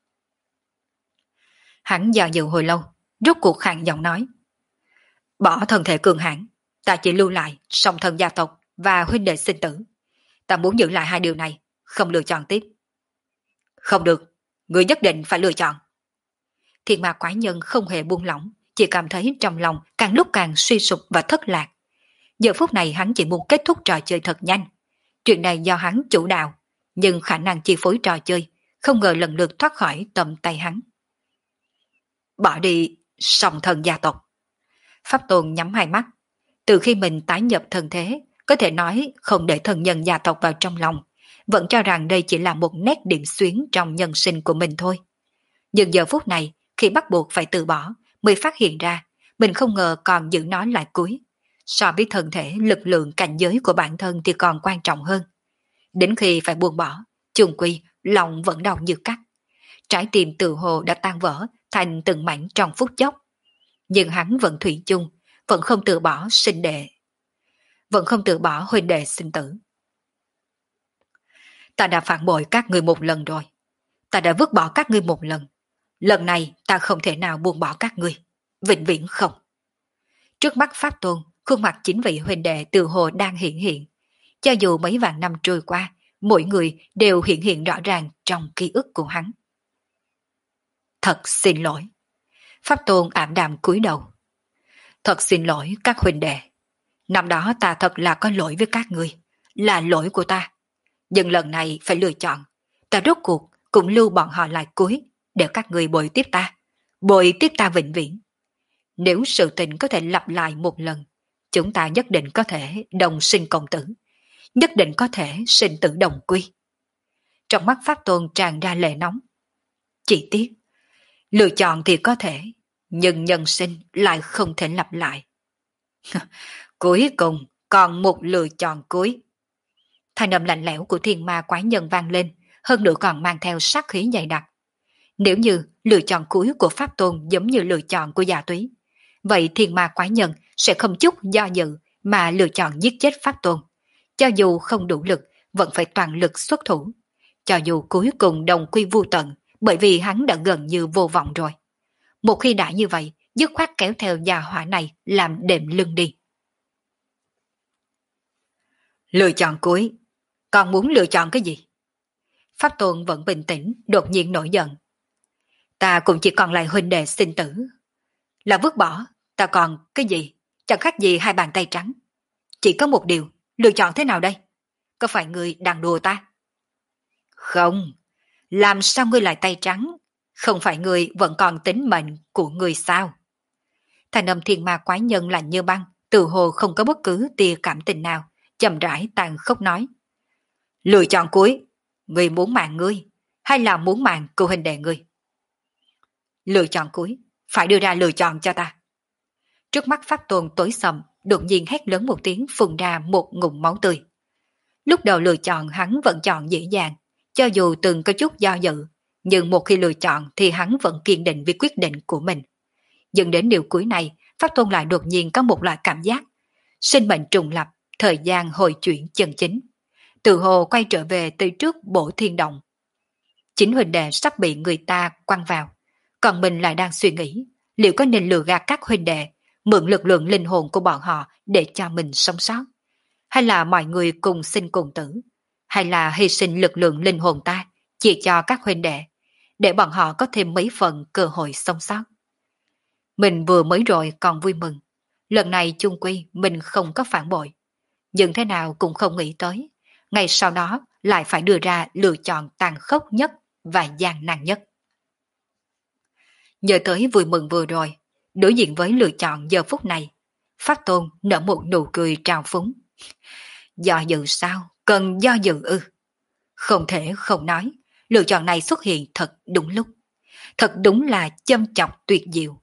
Speaker 1: Hắn dò dự hồi lâu, rốt cuộc khàn giọng nói. Bỏ thân thể cường hãn, ta chỉ lưu lại song thân gia tộc và huynh đệ sinh tử. Ta muốn giữ lại hai điều này, không lựa chọn tiếp. Không được, người nhất định phải lựa chọn. Thiên ma quái nhân không hề buông lỏng, chỉ cảm thấy trong lòng càng lúc càng suy sụp và thất lạc. Giờ phút này hắn chỉ muốn kết thúc trò chơi thật nhanh. Chuyện này do hắn chủ đạo, nhưng khả năng chi phối trò chơi không ngờ lần lượt thoát khỏi tầm tay hắn. Bỏ đi song thân gia tộc. Pháp Tôn nhắm hai mắt. Từ khi mình tái nhập thân thế, có thể nói không để thân nhân gia tộc vào trong lòng, vẫn cho rằng đây chỉ là một nét điểm xuyến trong nhân sinh của mình thôi. Nhưng giờ phút này, khi bắt buộc phải từ bỏ, mới phát hiện ra mình không ngờ còn giữ nó lại cuối. So với thân thể, lực lượng cảnh giới của bản thân thì còn quan trọng hơn. Đến khi phải buông bỏ, chung quy lòng vẫn đau như cắt. Trái tim tự hồ đã tan vỡ thành từng mảnh trong phút chốc. Nhưng hắn vẫn thủy chung, vẫn không từ bỏ sinh đệ. Vẫn không từ bỏ huynh đệ sinh tử. Ta đã phản bội các ngươi một lần rồi. Ta đã vứt bỏ các ngươi một lần. Lần này ta không thể nào buông bỏ các ngươi. Vĩnh viễn không. Trước mắt Pháp Tôn, khuôn mặt chính vị huynh đệ từ hồ đang hiện hiện. Cho dù mấy vạn năm trôi qua, mỗi người đều hiện hiện rõ ràng trong ký ức của hắn. Thật xin lỗi. Pháp Tôn ảm đạm cúi đầu. Thật xin lỗi các huynh đệ. Năm đó ta thật là có lỗi với các ngươi, là lỗi của ta. Nhưng lần này phải lựa chọn. Ta rốt cuộc cũng lưu bọn họ lại cuối, để các ngươi bồi tiếp ta. Bồi tiếp ta vĩnh viễn. Nếu sự tình có thể lặp lại một lần, chúng ta nhất định có thể đồng sinh cộng tử. Nhất định có thể sinh tử đồng quy. Trong mắt Pháp Tôn tràn ra lệ nóng. Chỉ tiếc, lựa chọn thì có thể, nhưng nhân sinh lại không thể lặp lại. Cuối cùng còn một lựa chọn cuối. Thanh âm lạnh lẽo của thiên ma quái nhân vang lên, hơn nữa còn mang theo sát khí dày đặc. Nếu như lựa chọn cuối của Pháp Tôn giống như lựa chọn của Dạ Túy, vậy thiên ma quái nhân sẽ không chút do dự mà lựa chọn giết chết Pháp Tôn. Cho dù không đủ lực, vẫn phải toàn lực xuất thủ. Cho dù cuối cùng đồng quy vu tận, bởi vì hắn đã gần như vô vọng rồi. Một khi đã như vậy, dứt khoát kéo theo gia hỏa này làm đệm lưng đi. Lựa chọn cuối, còn muốn lựa chọn cái gì? Pháp Tôn vẫn bình tĩnh, đột nhiên nổi giận. Ta cũng chỉ còn lại huynh đệ sinh tử. Là vứt bỏ, ta còn cái gì? Chẳng khác gì hai bàn tay trắng. Chỉ có một điều, lựa chọn thế nào đây? Có phải ngươi đang đùa ta? Không, làm sao ngươi lại tay trắng? Không phải ngươi vẫn còn tính mệnh của ngươi sao? Thành âm thiên ma quái nhân lạnh như băng, từ hồ không có bất cứ tia cảm tình nào, chậm rãi tàn khốc nói. Lựa chọn cuối, ngươi muốn mạng ngươi, hay là muốn mạng của huynh đệ ngươi? Lựa chọn cuối, phải đưa ra lựa chọn cho ta. Trước mắt Pháp Tôn tối sầm, đột nhiên hét lớn một tiếng phun ra một ngụm máu tươi. Lúc đầu lựa chọn hắn vẫn chọn dễ dàng, cho dù từng có chút do dự, nhưng một khi lựa chọn thì hắn vẫn kiên định với quyết định của mình. Dần đến điều cuối này, Pháp Tôn lại đột nhiên có một loại cảm giác. Sinh mệnh trùng lập, thời gian hồi chuyển chân chính. Từ hồ quay trở về từ trước Bổ Thiên Động. Chính huynh đệ sắp bị người ta quăng vào, còn mình lại đang suy nghĩ liệu có nên lừa gạt các huynh đệ, mượn lực lượng linh hồn của bọn họ để cho mình sống sót, hay là mọi người cùng sinh cùng tử, hay là hy sinh lực lượng linh hồn ta chia cho các huynh đệ để bọn họ có thêm mấy phần cơ hội sống sót. Mình vừa mới rồi còn vui mừng, lần này chung quy mình không có phản bội, nhưng thế nào cũng không nghĩ tới ngày sau đó lại phải đưa ra lựa chọn tàn khốc nhất và gian nan nhất. Nhớ tới vui mừng vừa rồi, đối diện với lựa chọn giờ phút này, Pháp Tôn nở một nụ cười trào phúng. Do dự sao? Cần do dự ư? Không thể không nói, lựa chọn này xuất hiện thật đúng lúc. Thật đúng là châm chọc tuyệt diệu.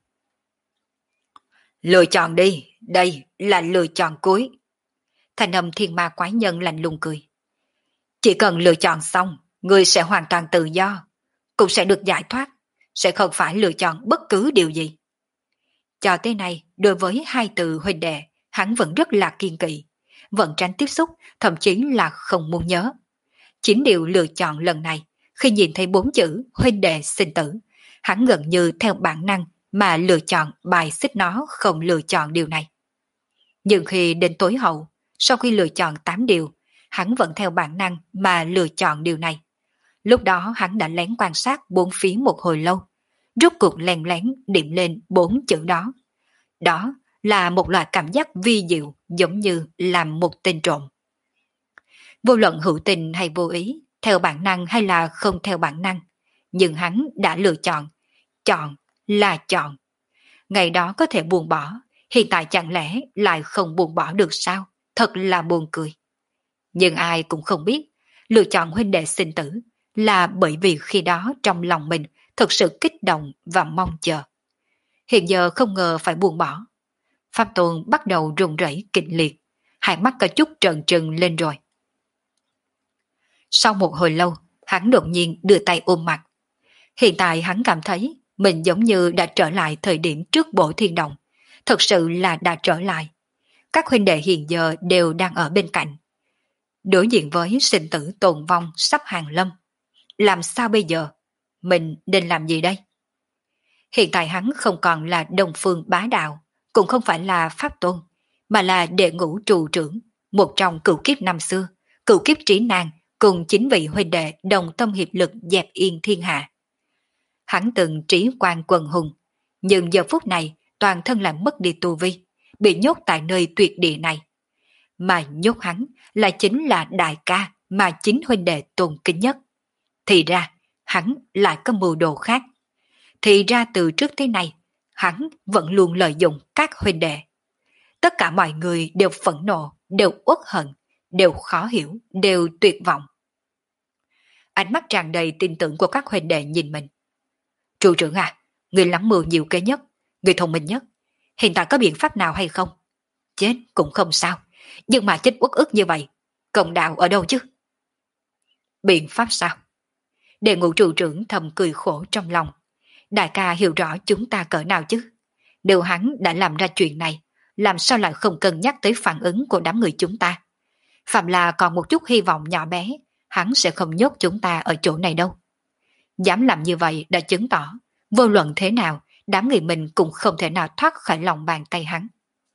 Speaker 1: Lựa chọn đi, đây là lựa chọn cuối. Thành âm thiên ma quái nhân lạnh lùng cười. Chỉ cần lựa chọn xong, người sẽ hoàn toàn tự do, cũng sẽ được giải thoát, sẽ không phải lựa chọn bất cứ điều gì. Cho tới nay, đối với hai từ huynh đệ, hắn vẫn rất là kiên kỵ, vẫn tránh tiếp xúc, thậm chí là không muốn nhớ. Chính điều lựa chọn lần này, khi nhìn thấy bốn chữ huynh đệ sinh tử, hắn gần như theo bản năng mà lựa chọn bài xích nó không lựa chọn điều này. Nhưng khi đến tối hậu, sau khi lựa chọn tám điều, hắn vẫn theo bản năng mà lựa chọn điều này. Lúc đó hắn đã lén quan sát bốn phía một hồi lâu, rốt cuộc lén lén điểm lên bốn chữ đó. Đó là một loại cảm giác vi diệu giống như làm một tên trộm. Vô luận hữu tình hay vô ý, theo bản năng hay là không theo bản năng, nhưng hắn đã lựa chọn. Chọn là chọn. Ngày đó có thể buông bỏ, hiện tại chẳng lẽ lại không buông bỏ được sao? Thật là buồn cười. Nhưng ai cũng không biết, lựa chọn huynh đệ sinh tử là bởi vì khi đó trong lòng mình thực sự kích động và mong chờ. Hiện giờ không ngờ phải buông bỏ. Pháp Tôn bắt đầu run rẩy kịch liệt, hai mắt có chút trợn trừng lên rồi. Sau một hồi lâu, hắn đột nhiên đưa tay ôm mặt. Hiện tại hắn cảm thấy mình giống như đã trở lại thời điểm trước Bổ Thiên Động, thật sự là đã trở lại. Các huynh đệ hiện giờ đều đang ở bên cạnh. Đối diện với sinh tử tồn vong sắp hàng lâm. Làm sao bây giờ? Mình nên làm gì đây? Hiện tại hắn không còn là Đông Phương Bá Đạo, cũng không phải là Pháp Tôn, mà là đệ ngũ trụ trưởng, một trong cửu kiếp năm xưa, cửu kiếp trí nan, cùng chính vị huynh đệ đồng tâm hiệp lực dẹp yên thiên hạ. Hắn từng trí quan quần hùng, nhưng giờ phút này toàn thân lại mất đi tu vi, bị nhốt tại nơi tuyệt địa này. Mà nhốt hắn là chính là đại ca mà chính huynh đệ tôn kính nhất. Thì ra, hắn lại có mưu đồ khác. Thì ra từ trước tới nay, hắn vẫn luôn lợi dụng các huynh đệ. Tất cả mọi người đều phẫn nộ, đều uất hận, đều khó hiểu, đều tuyệt vọng. Ánh mắt tràn đầy tin tưởng của các huynh đệ nhìn mình. Trụ trưởng à, người lắm mưu nhiều kế nhất, người thông minh nhất. Hiện tại có biện pháp nào hay không? Chết cũng không sao, nhưng mà chết uất ức như vậy, công đạo ở đâu chứ? Biện pháp sao? Đệ ngũ trụ trưởng thầm cười khổ trong lòng. Đại ca hiểu rõ chúng ta cỡ nào chứ? Nếu hắn đã làm ra chuyện này, làm sao lại không cân nhắc tới phản ứng của đám người chúng ta? Phạm là còn một chút hy vọng nhỏ bé, hắn sẽ không nhốt chúng ta ở chỗ này đâu. Dám làm như vậy đã chứng tỏ, vô luận thế nào, đám người mình cũng không thể nào thoát khỏi lòng bàn tay hắn.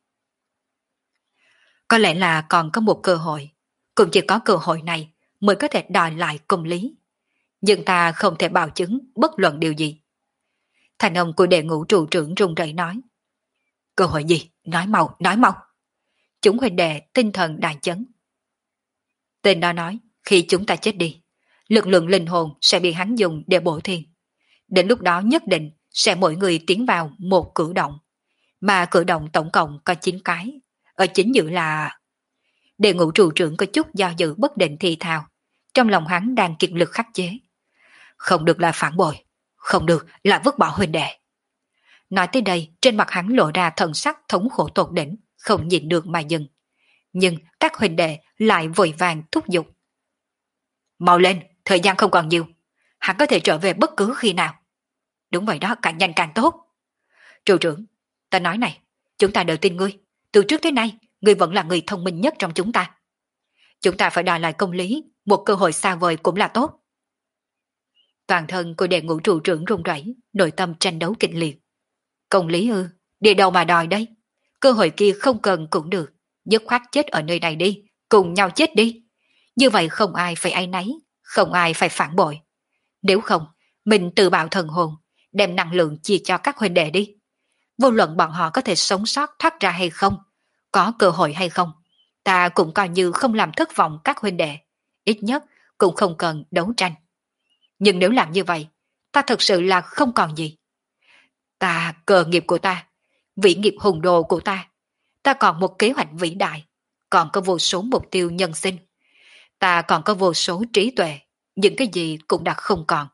Speaker 1: Có lẽ là còn có một cơ hội, cũng chỉ có cơ hội này mới có thể đòi lại công lý. Nhưng ta không thể bảo chứng bất luận điều gì. Thành ông của đệ ngũ trụ trưởng run rẩy nói. Cơ hội gì? Nói mau, nói mau. Chúng huynh đệ tinh thần đại chấn. Tên đó nói, khi chúng ta chết đi, lực lượng linh hồn sẽ bị hắn dùng để bổ thiên. Đến lúc đó nhất định sẽ mỗi người tiến vào một cử động. Mà cử động tổng cộng có chín cái. Ở chính giữa là... Đệ ngũ trụ trưởng có chút do dự bất định thì thào. Trong lòng hắn đang kiệt lực khắc chế. Không được là phản bội, không được là vứt bỏ huynh đệ. Nói tới đây, trên mặt hắn lộ ra thần sắc thống khổ tột đỉnh, không nhịn được mà dừng. Nhưng các huynh đệ lại vội vàng thúc giục. Mau lên, thời gian không còn nhiều. Hắn có thể trở về bất cứ khi nào. Đúng vậy đó, càng nhanh càng tốt. Trụ trưởng, ta nói này, chúng ta đều tin ngươi. Từ trước tới nay, ngươi vẫn là người thông minh nhất trong chúng ta. Chúng ta phải đòi lại công lý, một cơ hội xa vời cũng là tốt. Toàn thân của đệ ngũ trụ trưởng run rẩy, nội tâm tranh đấu kịch liệt. Công lý ư, đi đâu mà đòi đây? Cơ hội kia không cần cũng được, dứt khoát chết ở nơi này đi, cùng nhau chết đi. Như vậy không ai phải áy náy, không ai phải phản bội. Nếu không, mình tự bạo thần hồn, đem năng lượng chia cho các huynh đệ đi. Vô luận bọn họ có thể sống sót thoát ra hay không, có cơ hội hay không, ta cũng coi như không làm thất vọng các huynh đệ. Ít nhất cũng không cần đấu tranh. Nhưng nếu làm như vậy, ta thật sự là không còn gì. Ta, cơ nghiệp của ta, vĩ nghiệp hùng đồ của ta, ta còn một kế hoạch vĩ đại, còn có vô số mục tiêu nhân sinh. Ta còn có vô số trí tuệ, những cái gì cũng đã không còn.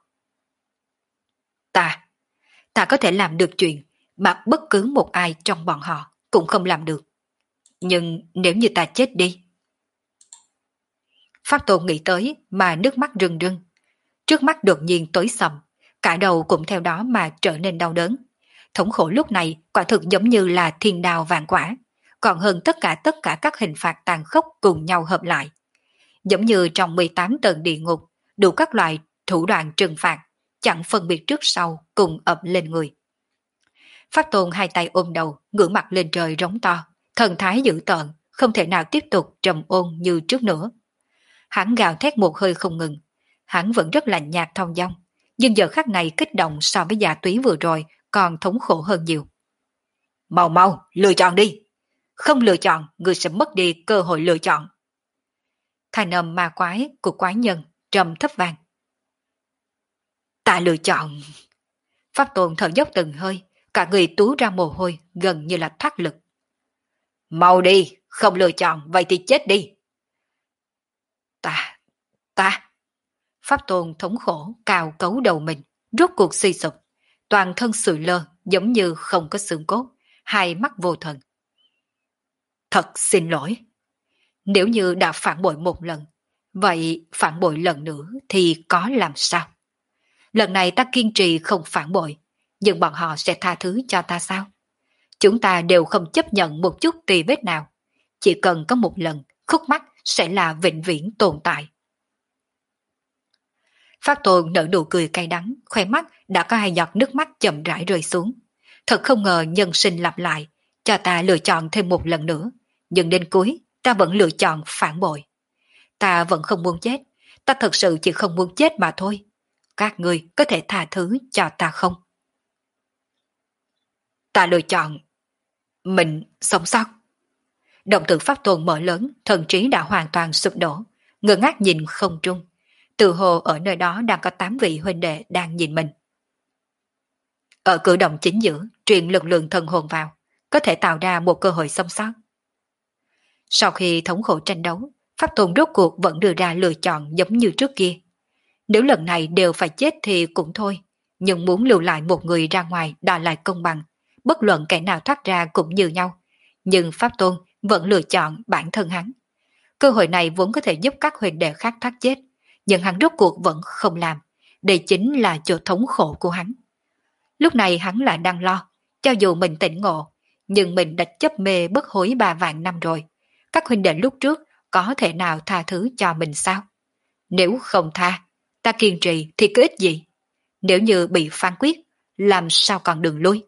Speaker 1: Ta, ta có thể làm được chuyện mà bất cứ một ai trong bọn họ cũng không làm được. Nhưng nếu như ta chết đi... Pháp Tôn nghĩ tới mà nước mắt rưng rưng. Trước mắt đột nhiên tối sầm, cả đầu cũng theo đó mà trở nên đau đớn. Thống khổ lúc này quả thực giống như là thiên đao vạn quả, còn hơn tất cả tất cả các hình phạt tàn khốc cùng nhau hợp lại. Giống như trong mười tám tầng địa ngục, đủ các loại thủ đoạn trừng phạt, chẳng phân biệt trước sau cùng ập lên người. Pháp Tôn hai tay ôm đầu, ngửa mặt lên trời rống to, thần thái dữ tợn, không thể nào tiếp tục trầm ôn như trước nữa. Hắn gào thét một hơi không ngừng, hắn vẫn rất lạnh nhạt thong dong, nhưng giờ khắc này kích động so với Dạ Túy vừa rồi còn thống khổ hơn nhiều. Mau mau, lựa chọn đi! Không lựa chọn, người sẽ mất đi cơ hội lựa chọn. Thanh âm ma quái của quái nhân trầm thấp vang. Ta lựa chọn. Pháp Tôn thở dốc từng hơi, cả người túa ra mồ hôi gần như là thoát lực. Mau đi, không lựa chọn vậy thì chết đi. Ta, ta. Pháp Tôn thống khổ cào cấu đầu mình, rốt cuộc suy sụp, toàn thân sụi lơ giống như không có xương cốt, hai mắt vô thần. Thật xin lỗi. Nếu như đã phản bội một lần, vậy phản bội lần nữa thì có làm sao? Lần này ta kiên trì không phản bội, nhưng bọn họ sẽ tha thứ cho ta sao? Chúng ta đều không chấp nhận một chút tì vết nào. Chỉ cần có một lần, khúc mắc sẽ là vĩnh viễn tồn tại. Pháp Tôn nở nụ cười cay đắng, khóe mắt đã có hai giọt nước mắt chậm rãi rơi xuống. Thật không ngờ nhân sinh lặp lại, cho ta lựa chọn thêm một lần nữa, nhưng đến cuối ta vẫn lựa chọn phản bội. Ta vẫn không muốn chết, ta thật sự chỉ không muốn chết mà thôi. Các ngươi có thể tha thứ cho ta không? Ta lựa chọn mình sống sót. Động tử Pháp Tôn mở lớn, thần trí đã hoàn toàn sụp đổ, ngơ ngác nhìn không trung. Từ hồ ở nơi đó đang có tám vị huynh đệ đang nhìn mình. Ở cử động chính giữa, truyền lực lượng thần hồn vào, có thể tạo ra một cơ hội sống sót. Sau khi thống khổ tranh đấu, Pháp Tôn rốt cuộc vẫn đưa ra lựa chọn giống như trước kia. Nếu lần này đều phải chết thì cũng thôi, nhưng muốn lưu lại một người ra ngoài đòi lại công bằng, bất luận kẻ nào thoát ra cũng như nhau. Nhưng Pháp Tôn vẫn lựa chọn bản thân hắn. Cơ hội này vốn có thể giúp các huynh đệ khác thoát chết, nhưng hắn rốt cuộc vẫn không làm. Đây chính là chỗ thống khổ của hắn. Lúc này hắn lại đang lo, cho dù mình tỉnh ngộ, nhưng mình đã chấp mê bất hối ba vạn năm rồi. Các huynh đệ lúc trước có thể nào tha thứ cho mình sao? Nếu không tha, ta kiên trì thì có ích gì? Nếu như bị phán quyết, làm sao còn đường lui?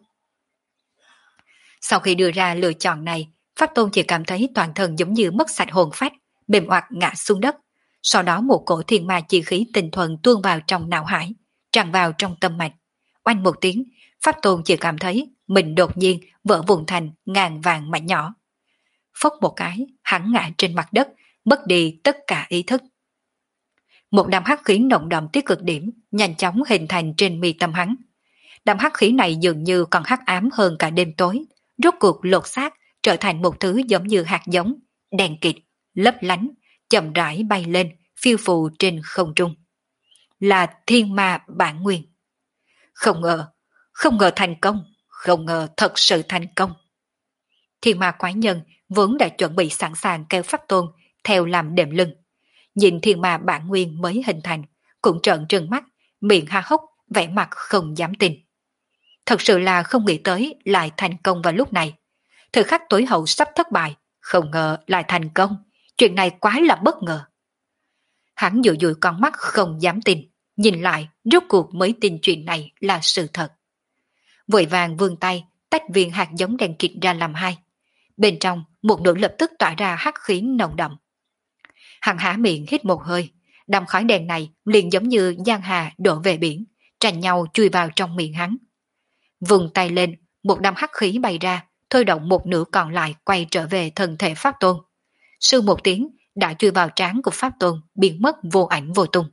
Speaker 1: Sau khi đưa ra lựa chọn này, Pháp Tôn chỉ cảm thấy toàn thân giống như mất sạch hồn phách, mềm oặt ngã xuống đất. Sau đó một cổ thiên ma chi khí tinh thuần tuôn vào trong não hải, tràn vào trong tâm mạch. Oanh một tiếng, Pháp Tôn chỉ cảm thấy mình đột nhiên vỡ vụn thành ngàn vàng mảnh nhỏ. Phốc một cái, hắn ngã trên mặt đất, mất đi tất cả ý thức. Một đám hắc khí nồng đậm tới cực điểm, nhanh chóng hình thành trên mi tâm hắn. Đám hắc khí này dường như còn hắc ám hơn cả đêm tối, rốt cuộc lột xác trở thành một thứ giống như hạt giống, đèn kịt, lấp lánh, chậm rãi bay lên, phiêu phù trên không trung. Là thiên ma bản nguyên. Không ngờ, không ngờ thành công, không ngờ thật sự thành công. Thiên ma quái nhân vốn đã chuẩn bị sẵn sàng kéo Pháp Tôn theo làm đệm lưng. Nhìn thiên ma bản nguyên mới hình thành, cũng trợn trừng mắt, miệng há hốc, vẻ mặt không dám tin. Thật sự là không nghĩ tới lại thành công vào lúc này. Thời khắc tối hậu sắp thất bại, không ngờ lại thành công. Chuyện này quá là bất ngờ. Hắn dụi dụi con mắt không dám tin, nhìn lại rốt cuộc mới tin chuyện này là sự thật. Vội vàng vươn tay, tách viên hạt giống đèn kịt ra làm hai. Bên trong, một nửa lập tức tỏa ra hắc khí nồng đậm. Hắn há miệng hít một hơi, đám khói đèn này liền giống như giang hà đổ về biển, tranh nhau chui vào trong miệng hắn. Vùng tay lên, một đám hắc khí bay ra, thôi động một nửa còn lại quay trở về thân thể Pháp Tôn. Sư một tiếng, đã chui vào trán của Pháp Tôn, biến mất vô ảnh vô tung.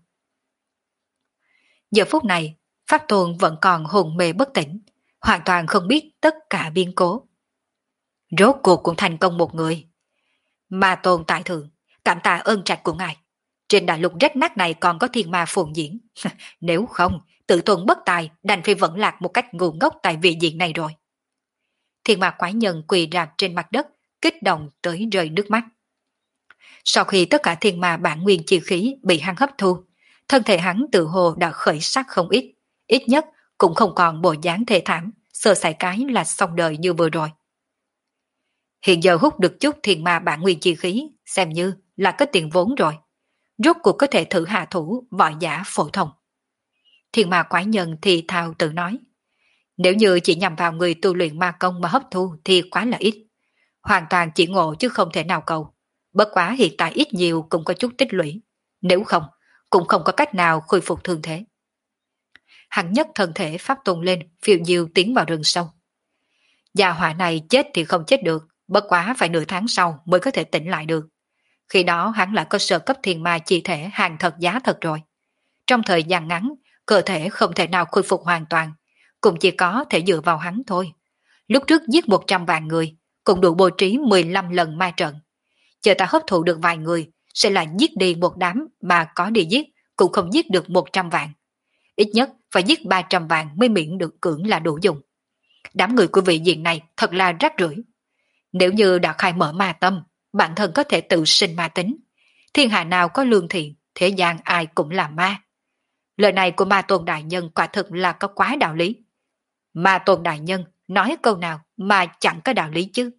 Speaker 1: Giờ phút này, Pháp Tôn vẫn còn hồn mê bất tỉnh, hoàn toàn không biết tất cả biến cố. Rốt cuộc cũng thành công một người. Ma Tôn tại thượng, cảm tạ ơn trạch của ngài. Trên đại lục rách nát này còn có thiên ma phồn diễn. Nếu không, tự tôn bất tài đành phải vẫn lạc một cách ngu ngốc tại vị diện này rồi. Thiên ma quái nhân quỳ rạp trên mặt đất, kích động tới rơi nước mắt. Sau khi tất cả thiên ma bản nguyên chi khí bị hắn hấp thu, thân thể hắn tự hồ đã khởi sắc không ít, ít nhất cũng không còn bộ dáng thê thảm, sơ sài cái là xong đời như vừa rồi. Hiện giờ hút được chút thiên ma bản nguyên chi khí, xem như là có tiền vốn rồi. Rốt cuộc có thể thử hạ thủ võ giả phổ thông. Thiên ma quái nhân thì thào tự nói. Nếu như chỉ nhằm vào người tu luyện ma công mà hấp thu thì quá là ít. Hoàn toàn chỉ ngộ chứ không thể nào cầu. Bất quá hiện tại ít nhiều cũng có chút tích lũy. Nếu không, cũng không có cách nào khôi phục thương thế. Hắn nhấc thân thể Pháp Tôn lên, phiêu diêu tiến vào rừng sâu. Gia hỏa này chết thì không chết được, bất quá phải nửa tháng sau mới có thể tỉnh lại được. Khi đó hắn lại có sơ cấp thiên ma chi thể hàng thật giá thật rồi. Trong thời gian ngắn, cơ thể không thể nào khôi phục hoàn toàn, cũng chỉ có thể dựa vào hắn thôi. Lúc trước giết một trăm vạn người, cũng đủ bố trí mười lăm lần ma trận. Chờ ta hấp thụ được vài người, sẽ là giết đi một đám mà có đi giết, cũng không giết được một trăm vạn. Ít nhất phải giết ba trăm vạn mới miễn được cưỡng là đủ dùng. Đám người của vị diện này thật là rác rưởi. Nếu như đã khai mở ma tâm, bản thân có thể tự sinh ma tính. Thiên hạ nào có lương thiện, thế gian ai cũng là ma. Lời này của Ma Tôn Đại Nhân quả thực là có quá đạo lý. Ma Tôn Đại Nhân nói câu nào mà chẳng có đạo lý chứ.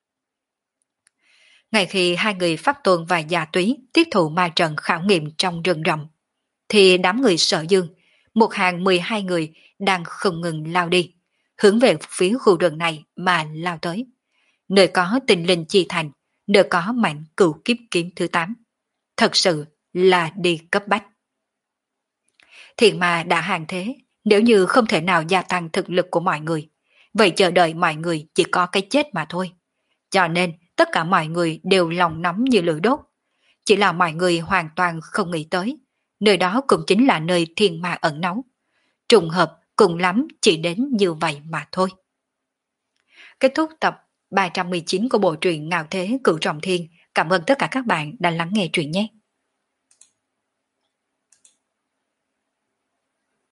Speaker 1: Ngay khi hai người Pháp Tôn và Già Túy tiếp thụ ma trận khảo nghiệm trong rừng rậm, thì đám người Sở Dương, một hàng mười hai người đang không ngừng lao đi, hướng về phía khu rừng này mà lao tới. Nơi có Tinh Linh Chi Thành, nơi có mạnh cửu kiếp kiếm thứ tám. Thật sự là đi cấp bách. Thiện ma đã hàng thế, nếu như không thể nào gia tăng thực lực của mọi người, vậy chờ đợi mọi người chỉ có cái chết mà thôi. Cho nên tất cả mọi người đều lòng nóng như lửa đốt. Chỉ là mọi người hoàn toàn không nghĩ tới, nơi đó cũng chính là nơi thiên ma ẩn náu. Trùng hợp cùng lắm chỉ đến như vậy mà thôi. Kết thúc tập ba trăm mười chín của bộ truyện Ngạo Thế Cửu Trọng Thiên. Cảm ơn tất cả các bạn đã lắng nghe truyện nhé.